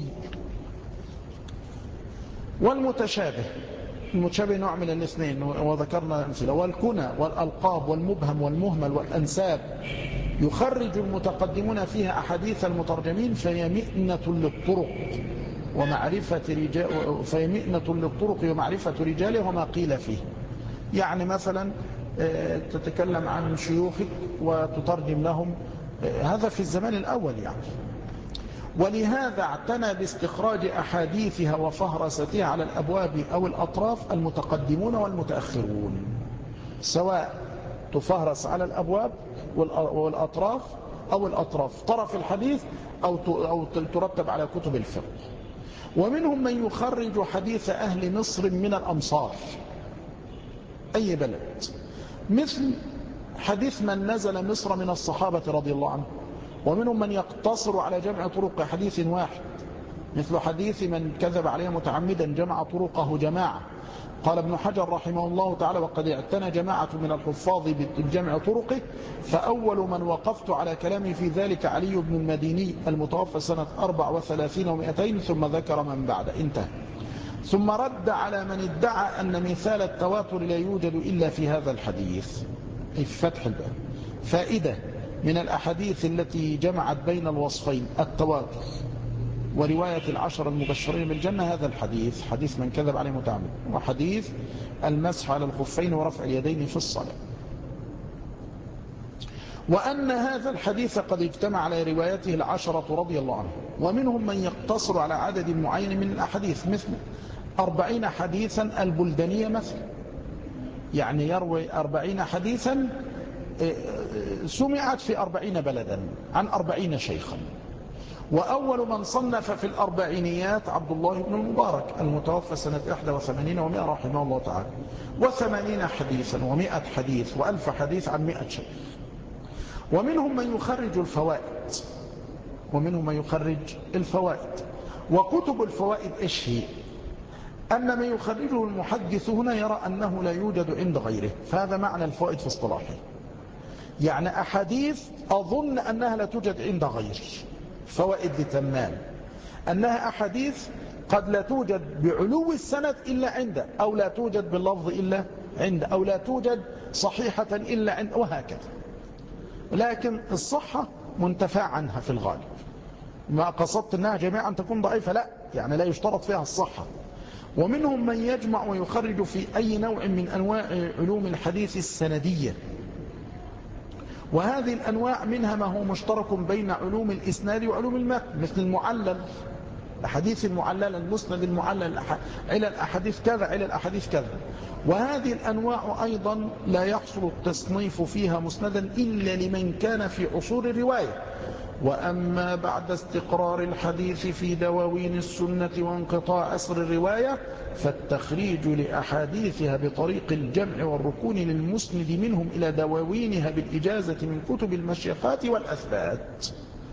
والمتشابه، المتشابه نوع من الاثنين وذكرنا أمثلة. والكنى والألقاب والمبهم والمهمل والأنساب يخرج المتقدمون فيها أحاديث المترجمين، فهي مئنة للطرق ومعرفة رجال فهي مئنة للطرق ومعرفة رجاله وما قيل فيه. يعني مثلا تتكلم عن شيوخك وتترجم لهم، هذا في الزمان الأول يعني. ولهذا اعتنى باستخراج أحاديثها وفهرستها على الأبواب أو الأطراف المتقدمون والمتأخرون، سواء تفهرس على الأبواب والأطراف أو الأطراف طرف الحديث أو ترتب على كتب الفقه. ومنهم من يخرج حديث أهل مصر من الأمصار، أي بلد، مثل حديث من نزل مصر من الصحابة رضي الله عنه. ومنهم من يقتصر على جمع طرق حديث واحد، مثل حديث من كذب عليه متعمدا جمع طرقه جماعة. قال ابن حجر رحمه الله تعالى: وقد اعتنى جماعة من الحفاظ بجمع طرقه، فأول من وقفت على كلامه في ذلك علي بن المديني المتوفى سنة أربع وثلاثين ومئتين، ثم ذكر من بعد. انتهى. ثم رد على من ادعى أن مثال التواتر لا يوجد إلا في هذا الحديث، في فتح الباب. فائدة من الأحاديث التي جمعت بين الوصفين التواتر ورواية العشر المبشرين بالجنة هذا الحديث، حديث من كذب عليه متعمد، وحديث المسح على الخفين ورفع اليدين في الصلاة. وأن هذا الحديث قد اجتمع على روايته العشرة رضي الله عنهم. ومنهم من يقتصر على عدد معين من الأحاديث، مثل أربعين حديثا البلدانية مثلا، يعني يروي أربعين حديثا سمعت في أربعين بلدا عن أربعين شيخا. وأول من صنف في الأربعينيات عبد الله بن المبارك المتوفى سنة إحدى وثمانين ومئة رحمه الله تعالى، وثمانين حديثا ومئة حديث وألف حديث عن مئة شيخ. ومنهم من يخرج الفوائد ومنهم من يخرج الفوائد وكتب الفوائد إيش هي؟ أن من يخرجه المحدث هنا يرى أنه لا يوجد عند غيره، فهذا معنى الفوائد في اصطلاحه. يعني أحاديث أظن أنها لا توجد عند غيره، فوائد لتمام، أنها أحاديث قد لا توجد بعلو السند إلا عنده، أو لا توجد باللفظ إلا عنده، أو لا توجد صحيحة إلا عنده، وهكذا. لكن الصحة منتفع عنها في الغالب. ما قصدت أنها جميعا تكون ضعيفة، لا، يعني لا يشترط فيها الصحة. ومنهم من يجمع ويخرج في أي نوع من أنواع علوم الحديث السندية، وهذه الأنواع منها ما هو مشترك بين علوم الإسناد وعلوم المتن، مثل المعلل، الحديث المعلل، المسند المعلل، علل الأحاديث كذا، علل الأحاديث كذا. وهذه الأنواع أيضا لا يحصل التصنيف فيها مسندا إلا لمن كان في عصور الرواية. وأما بعد استقرار الحديث في دواوين السنة وانقطاع عصر الرواية، فالتخريج لأحاديثها بطريق الجمع والركون للمسند منهم إلى دواوينها بالإجازة من كتب المشيخات والأثبات.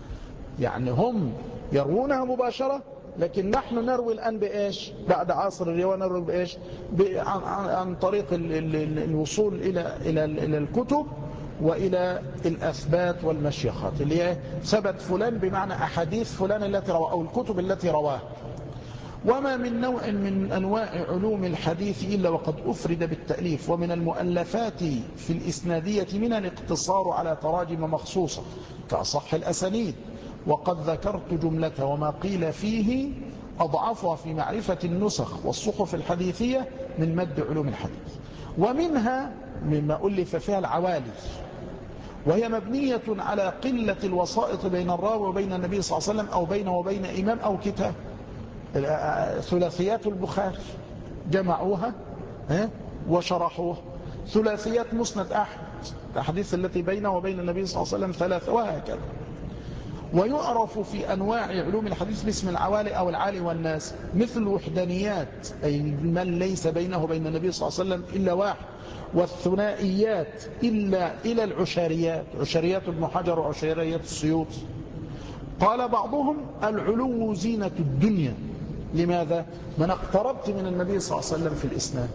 يعني هم يروونها مباشرة، لكن نحن نروي الآن بإيش؟ بعد عصر الرواية نروي بإيش؟ عن, عن, عن طريق ال ال ال الوصول إلى, إلى, إلى الكتب وإلى الأثبات والمشيخات، اللي هي ثبت فلان بمعنى أحاديث فلان التي رواه أو الكتب التي رواه. وما من نوع من أنواع علوم الحديث إلا وقد أفرد بالتأليف، ومن المؤلفات في الإسنادية منها الاقتصار على تراجم مخصوصة كأصح الأسانيد، وقد ذكرت جملة وما قيل فيه أضعفها في معرفة النسخ والصحف الحديثية من مد علوم الحديث. ومنها مما ألف فيها العوالي، وهي مبنية على قلة الوسائط بين الراوي وبين النبي صلى الله عليه وسلم أو بينه وبين إمام أو كتاب. ثلاثيات البخاري جمعوها وشرحوها، ثلاثيات مسند أحمد الأحاديث التي بينه وبين النبي صلى الله عليه وسلم ثلاثة، وهكذا. ويعرف في أنواع علوم الحديث باسم العوالي أو العالي والناس، مثل الوحدانيات أي من ليس بينه وبين النبي صلى الله عليه وسلم إلا واحد، والثنائيات إلا إلى العشاريات، عشاريات ابن حجر وعشاريات السيوطي. قال بعضهم العلو زينة الدنيا. لماذا؟ من اقتربت من النبي صلى الله عليه وسلم في الإسناد.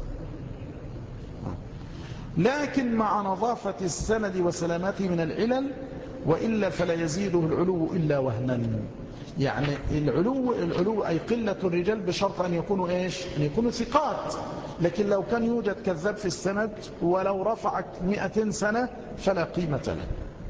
لكن مع نظافة السند وسلامته من العلل، وإلا فلا يزيده العلو إلا وهنا. يعني العلو العلو أي قلة الرجال بشرط أن يكونوا إيش؟ أن يكونوا ثقات. لكن لو كان يوجد كذاب في السند ولو رفعك مئتين سنة فلا قيمة له.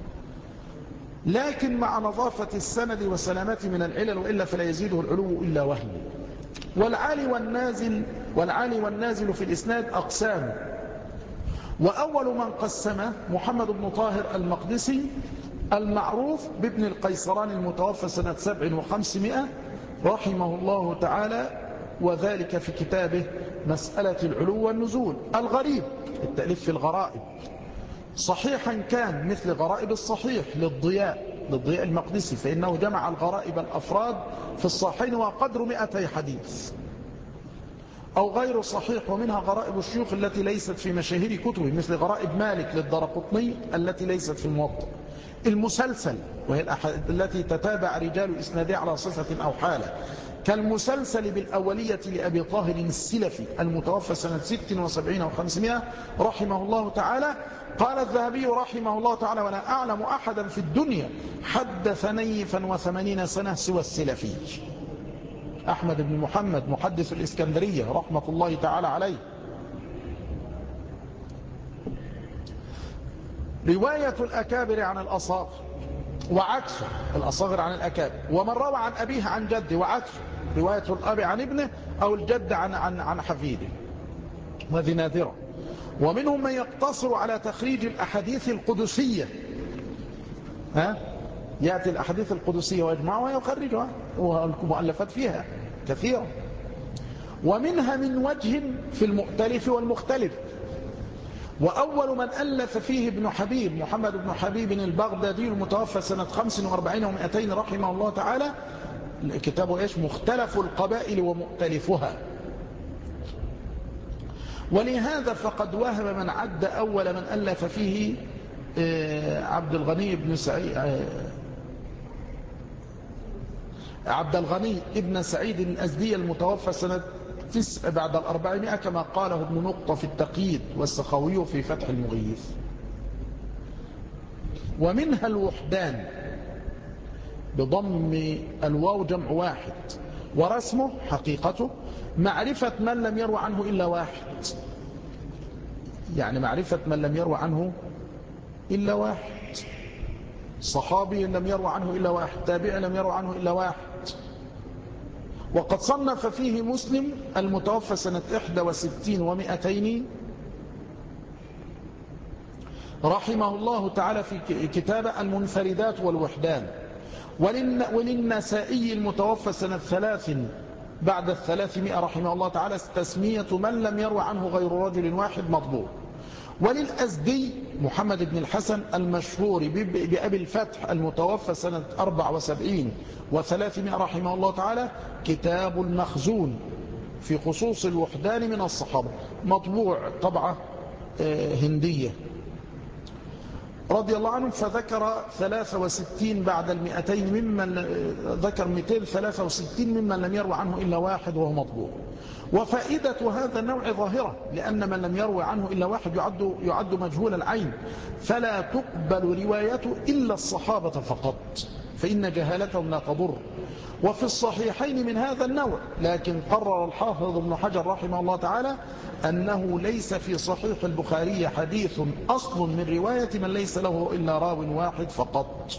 لكن مع نظافة السند وسلامته من العلل، وإلا فلا يزيده العلو إلا وهنا. والعالي والنازل والعالي والنازل في الإسناد أقسام، وأول من قسمه محمد بن طاهر المقدسي المعروف بابن القيصران المتوفى سنة سبع وخمسمائة رحمه الله تعالى، وذلك في كتابه مسألة العلو والنزول. الغريب التأليف في الغرائب، صحيحا كان مثل غرائب الصحيح للضياء للضياء المقدسي، فإنه جمع الغرائب الأفراد في الصحيحين وقدر مئتي حديث، أو غير صحيح، ومنها غرائب الشيوخ التي ليست في مشاهير كتبه، مثل غرائب مالك للدرقطني التي ليست في الموطأ. المسلسل، وهي التي تتابع رجال إسناده على صفة أو حالة، كالمسلسل بالأولية لأبي طاهر السلفي المتوفى سنة ست وسبعين وخمسمائة رحمه الله تعالى. قال الذهبي رحمه الله تعالى: ولا أعلم أحدا في الدنيا حدث نيفا وثمانين سنة سوى السلفي أحمد بن محمد محدث الإسكندرية رحمة الله تعالى عليه. رواية الأكابر عن الأصاغر وعكسه، الأصاغر عن الأكابر، ومن روى عن أبيه عن جده وعكسه، رواية الأب عن ابنه أو الجد عن عن عن حفيده، وهذه نادرة. ومنهم من يقتصر على تخريج الأحاديث القدسية، ها يأتي الأحاديث القدسية ويجمعها ويخرجها، والمؤلفات فيها كثيرة. ومنها من وجه في المؤتلف والمختلف. وأول من ألف فيه ابن حبيب محمد بن حبيب البغدادي المتوفى سنة خمس وأربعين ومئتين رحمه الله تعالى، كتابه إيش؟ مختلف القبائل ومؤتلفها. ولهذا فقد وهم من عد أول من ألف فيه عبد الغني بن سعيد عبد الغني ابن سعيد الأزدي المتوفى سنة تسع بعد الأربعمائة، كما قاله ابن نقطة في التقييد والسخاوي في فتح المغيث. ومنها الوحدان بضم الواو جمع واحد، ورسمه حقيقته معرفة من لم يروى عنه إلا واحد، يعني معرفة من لم يروى عنه إلا واحد، صحابي لم يروى عنه إلا واحد، تابعي لم يروى عنه إلا واحد. وقد صنف فيه مسلم المتوفى سنة إحدى وستين ومئتين رحمه الله تعالى في كتاب المنفردات والوحدان. وللنسائي المتوفى سنة ثلاث بعد الثلاثمائة رحمه الله تعالى تسمية من لم يروى عنه غير رجل واحد مضبوط. وللأزدي محمد بن الحسن المشهور بأبي الفتح المتوفى سنة أربع وسبعين وثلاثمائة رحمه الله تعالى كتاب المخزون في خصوص الوحدان من الصحابة، مطبوع طبعة هندية. رضي الله عنه، فذكر ثلاثة وستين بعد المئتين ممن ذكر مئتين وثلاثة وستين ممن لم يروى عنه إلا واحد وهو مطبوع. وفائدة هذا النوع ظاهرة، لأن من لم يروى عنه إلا واحد يعد, يعد مجهول العين، فلا تقبل روايته إلا الصحابة فقط، فإن جهالتهم لا تضر. وفي الصحيحين من هذا النوع، لكن قرر الحافظ ابن حجر رحمه الله تعالى أنه ليس في صحيح البخاري حديث أصل من رواية من ليس له إلا راو واحد فقط.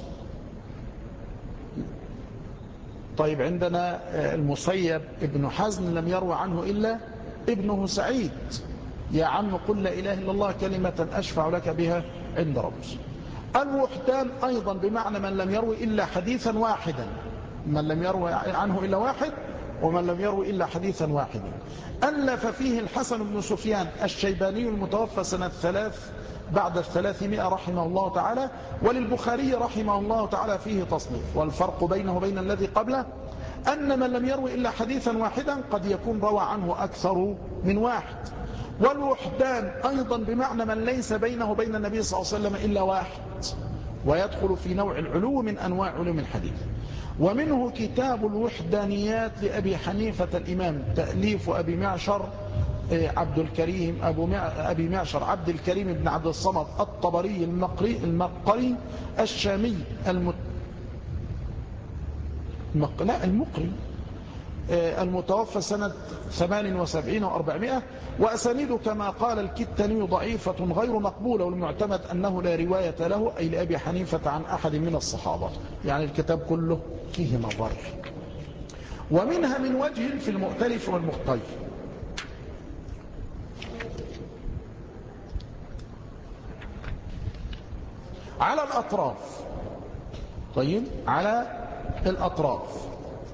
طيب، عندنا المسيب ابن حزم لم يروى عنه إلا ابنه سعيد: يا عم قل لا إله إلا الله كلمة أشفع لك بها عند ربي. الوحدان أيضا بمعنى من لم يروي إلا حديثا واحدا، من لم يروي عنه إلا واحد، ومن لم يروي إلا حديثا واحدا. ألف فيه الحسن بن سفيان الشيباني المتوفى سنة ثلاث بعد الثلاثمائة رحمه الله تعالى، وللبخاري رحمه الله تعالى فيه تصنيف. والفرق بينه وبين الذي قبله أن من لم يروي إلا حديثا واحدا قد يكون روى عنه أكثر من واحد. والوحدان أيضا بمعنى من ليس بينه وبين النبي صلى الله عليه وسلم إلا واحد، ويدخل في نوع العلو من أنواع علوم الحديث. ومنه كتاب الوحدانيات لأبي حنيفة الإمام، تأليف أبي معشر عبد الكريم أبو مع... أبي معشر عبد الكريم بن عبد الصمد الطبري المقري المقري الشامي المت... مق... لا المقري المتوفى سنة ثمان وسبعين وأربعمائة. وأسانيده كما قال الكتاني ضعيفة غير مقبولة، والمعتمد أنه لا رواية له أي لأبي حنيفة عن أحد من الصحابة، يعني الكتاب كله فيه نظر. ومنها من وجه في المؤتلف والمختلف. على الأطراف. طيب، على الأطراف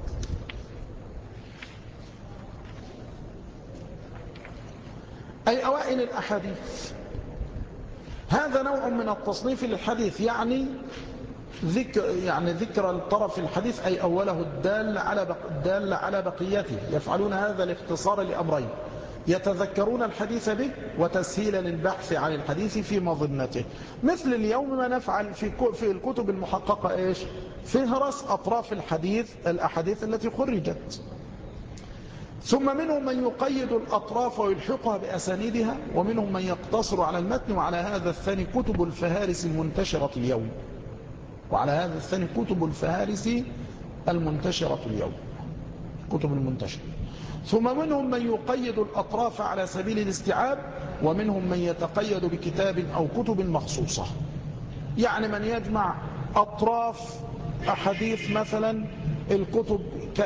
أي أوائل الأحاديث. هذا نوع من التصنيف للحديث، يعني ذكر يعني ذكر الطرف الحديث أي أوله الدال على بق... الدال على بقيته. يفعلون هذا لاختصار لأمرين: يتذكرون الحديث به، وتسهيلا للبحث عن الحديث في مظنته. مثل اليوم ما نفعل في في الكتب المحققة إيش؟ فهرس أطراف الحديث الأحاديث التي خرجت. ثم منهم من يقيد الأطراف ويلحقها بأسانيدها، ومنهم من يقتصر على المتن. وعلى هذا الثاني كتب الفهارس المنتشرة اليوم وعلى هذا الثاني كتب الفهارس المنتشرة اليوم كتب المنتشرة. ثم منهم من يقيد الأطراف على سبيل الاستيعاب، ومنهم من يتقيد بكتاب أو كتب مخصوصة، يعني من يجمع أطراف أحاديث مثلا الكتب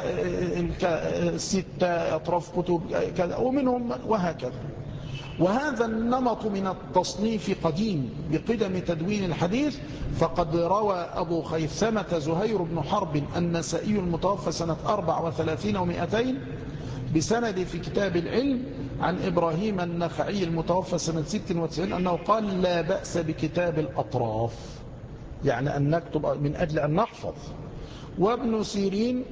ستة أطراف كتب كذا، ومنهم وهكذا. وهذا النمط من التصنيف قديم بقدم تدوين الحديث، فقد روى أبو خيثمة زهير بن حرب النسائي المتوفى سنة أربع وثلاثين ومئتين بسند في كتاب العلم عن إبراهيم النخعي المتوفى سنة ست وتسعين أنه قال: لا بأس بكتاب الأطراف، يعني أن نكتب من أجل أن نحفظ. وابن سيرين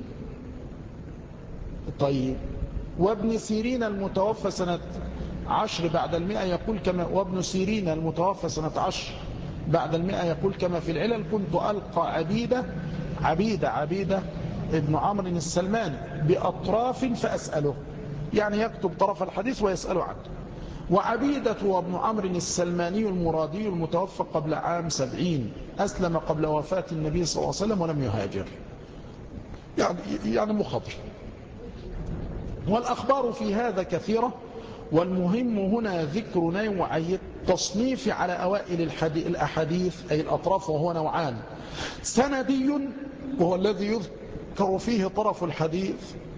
طيب وابن سيرين المتوفى سنة عشر بعد المئة يقول كما وابن سيرين المتوفى سنة عشر بعد المئة يقول كما في العلل: كنت ألقى عبيدة عبيدة عبيدة ابن عمرو السلماني بأطراف فأسأله، يعني يكتب طرف الحديث ويسأله عنه. وعبيدة وابن عمرو السلماني المرادي المتوفى قبل عام سبعين، أسلم قبل وفاة النبي صلى الله عليه وسلم ولم يهاجر، يعني يعني مخضر. والأخبار في هذا كثيرة، والمهم هنا ذكر نوعي التصنيف على أوائل الأحاديث أي الأطراف، وهو نوعان: سندي وهو الذي يذكر فيه طرف الحديث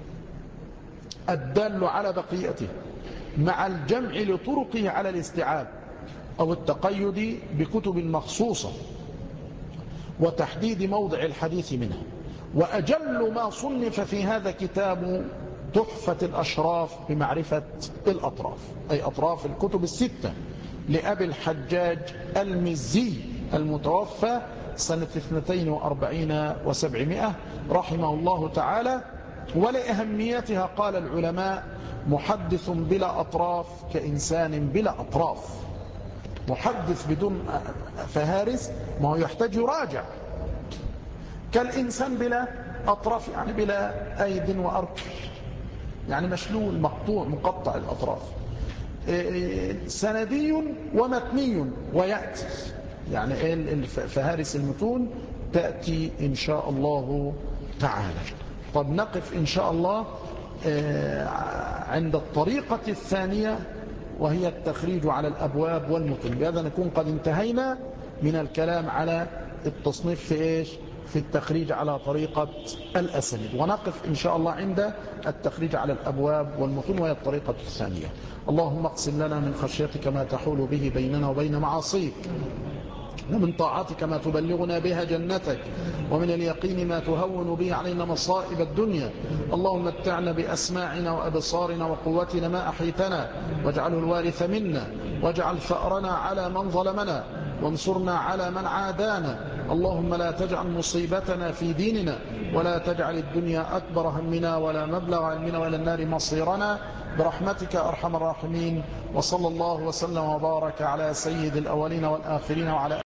الدال على بقيته مع الجمع لطرقه على الاستيعاب أو التقيد بكتب مخصوصة وتحديد موضع الحديث منها. وأجل ما صنف في هذا كتاب تحفة الأشراف بمعرفة الأطراف، أي أطراف الكتب الستة لأبي الحجاج المزي المتوفى سنة اثنتين وأربعين وسبعمائة رحمه الله تعالى. ولأهميتها قال العلماء: محدث بلا أطراف كإنسان بلا أطراف. محدث بدون فهارس ما هو يحتاج يراجع، كالإنسان بلا أطراف، يعني بلا أيد وأرجل، يعني مشلول مقطوع مقطع الأطراف. سندي ومتني ويأتي، يعني فهارس المتون تأتي إن شاء الله تعالى. طب نقف إن شاء الله عند الطريقة الثانية وهي التخريج على الأبواب والمتون. بهذا نكون قد انتهينا من الكلام على التصنيف في إيش؟ في التخريج على طريقة الأسانيد، ونقف إن شاء الله عند التخريج على الأبواب والمتون وهي الطريقة الثانية. اللهم اقسم لنا من خشيتك ما تحول به بيننا وبين معاصيك، ومن طاعتك ما تبلغنا بها جنتك، ومن اليقين ما تهون به علينا مصائب الدنيا. اللهم متعنا بأسماعنا وأبصارنا وقوتنا ما أحيتنا، واجعله الوارث منا، واجعل ثأرنا على من ظلمنا، وانصرنا على من عادانا. اللهم لا تجعل مصيبتنا في ديننا، ولا تجعل الدنيا أكبر همنا ولا مبلغ علمنا ولا النار مصيرنا، برحمتك أرحم الراحمين. وصلى الله وسلم وبارك على سيد الأولين والآخرين وعلى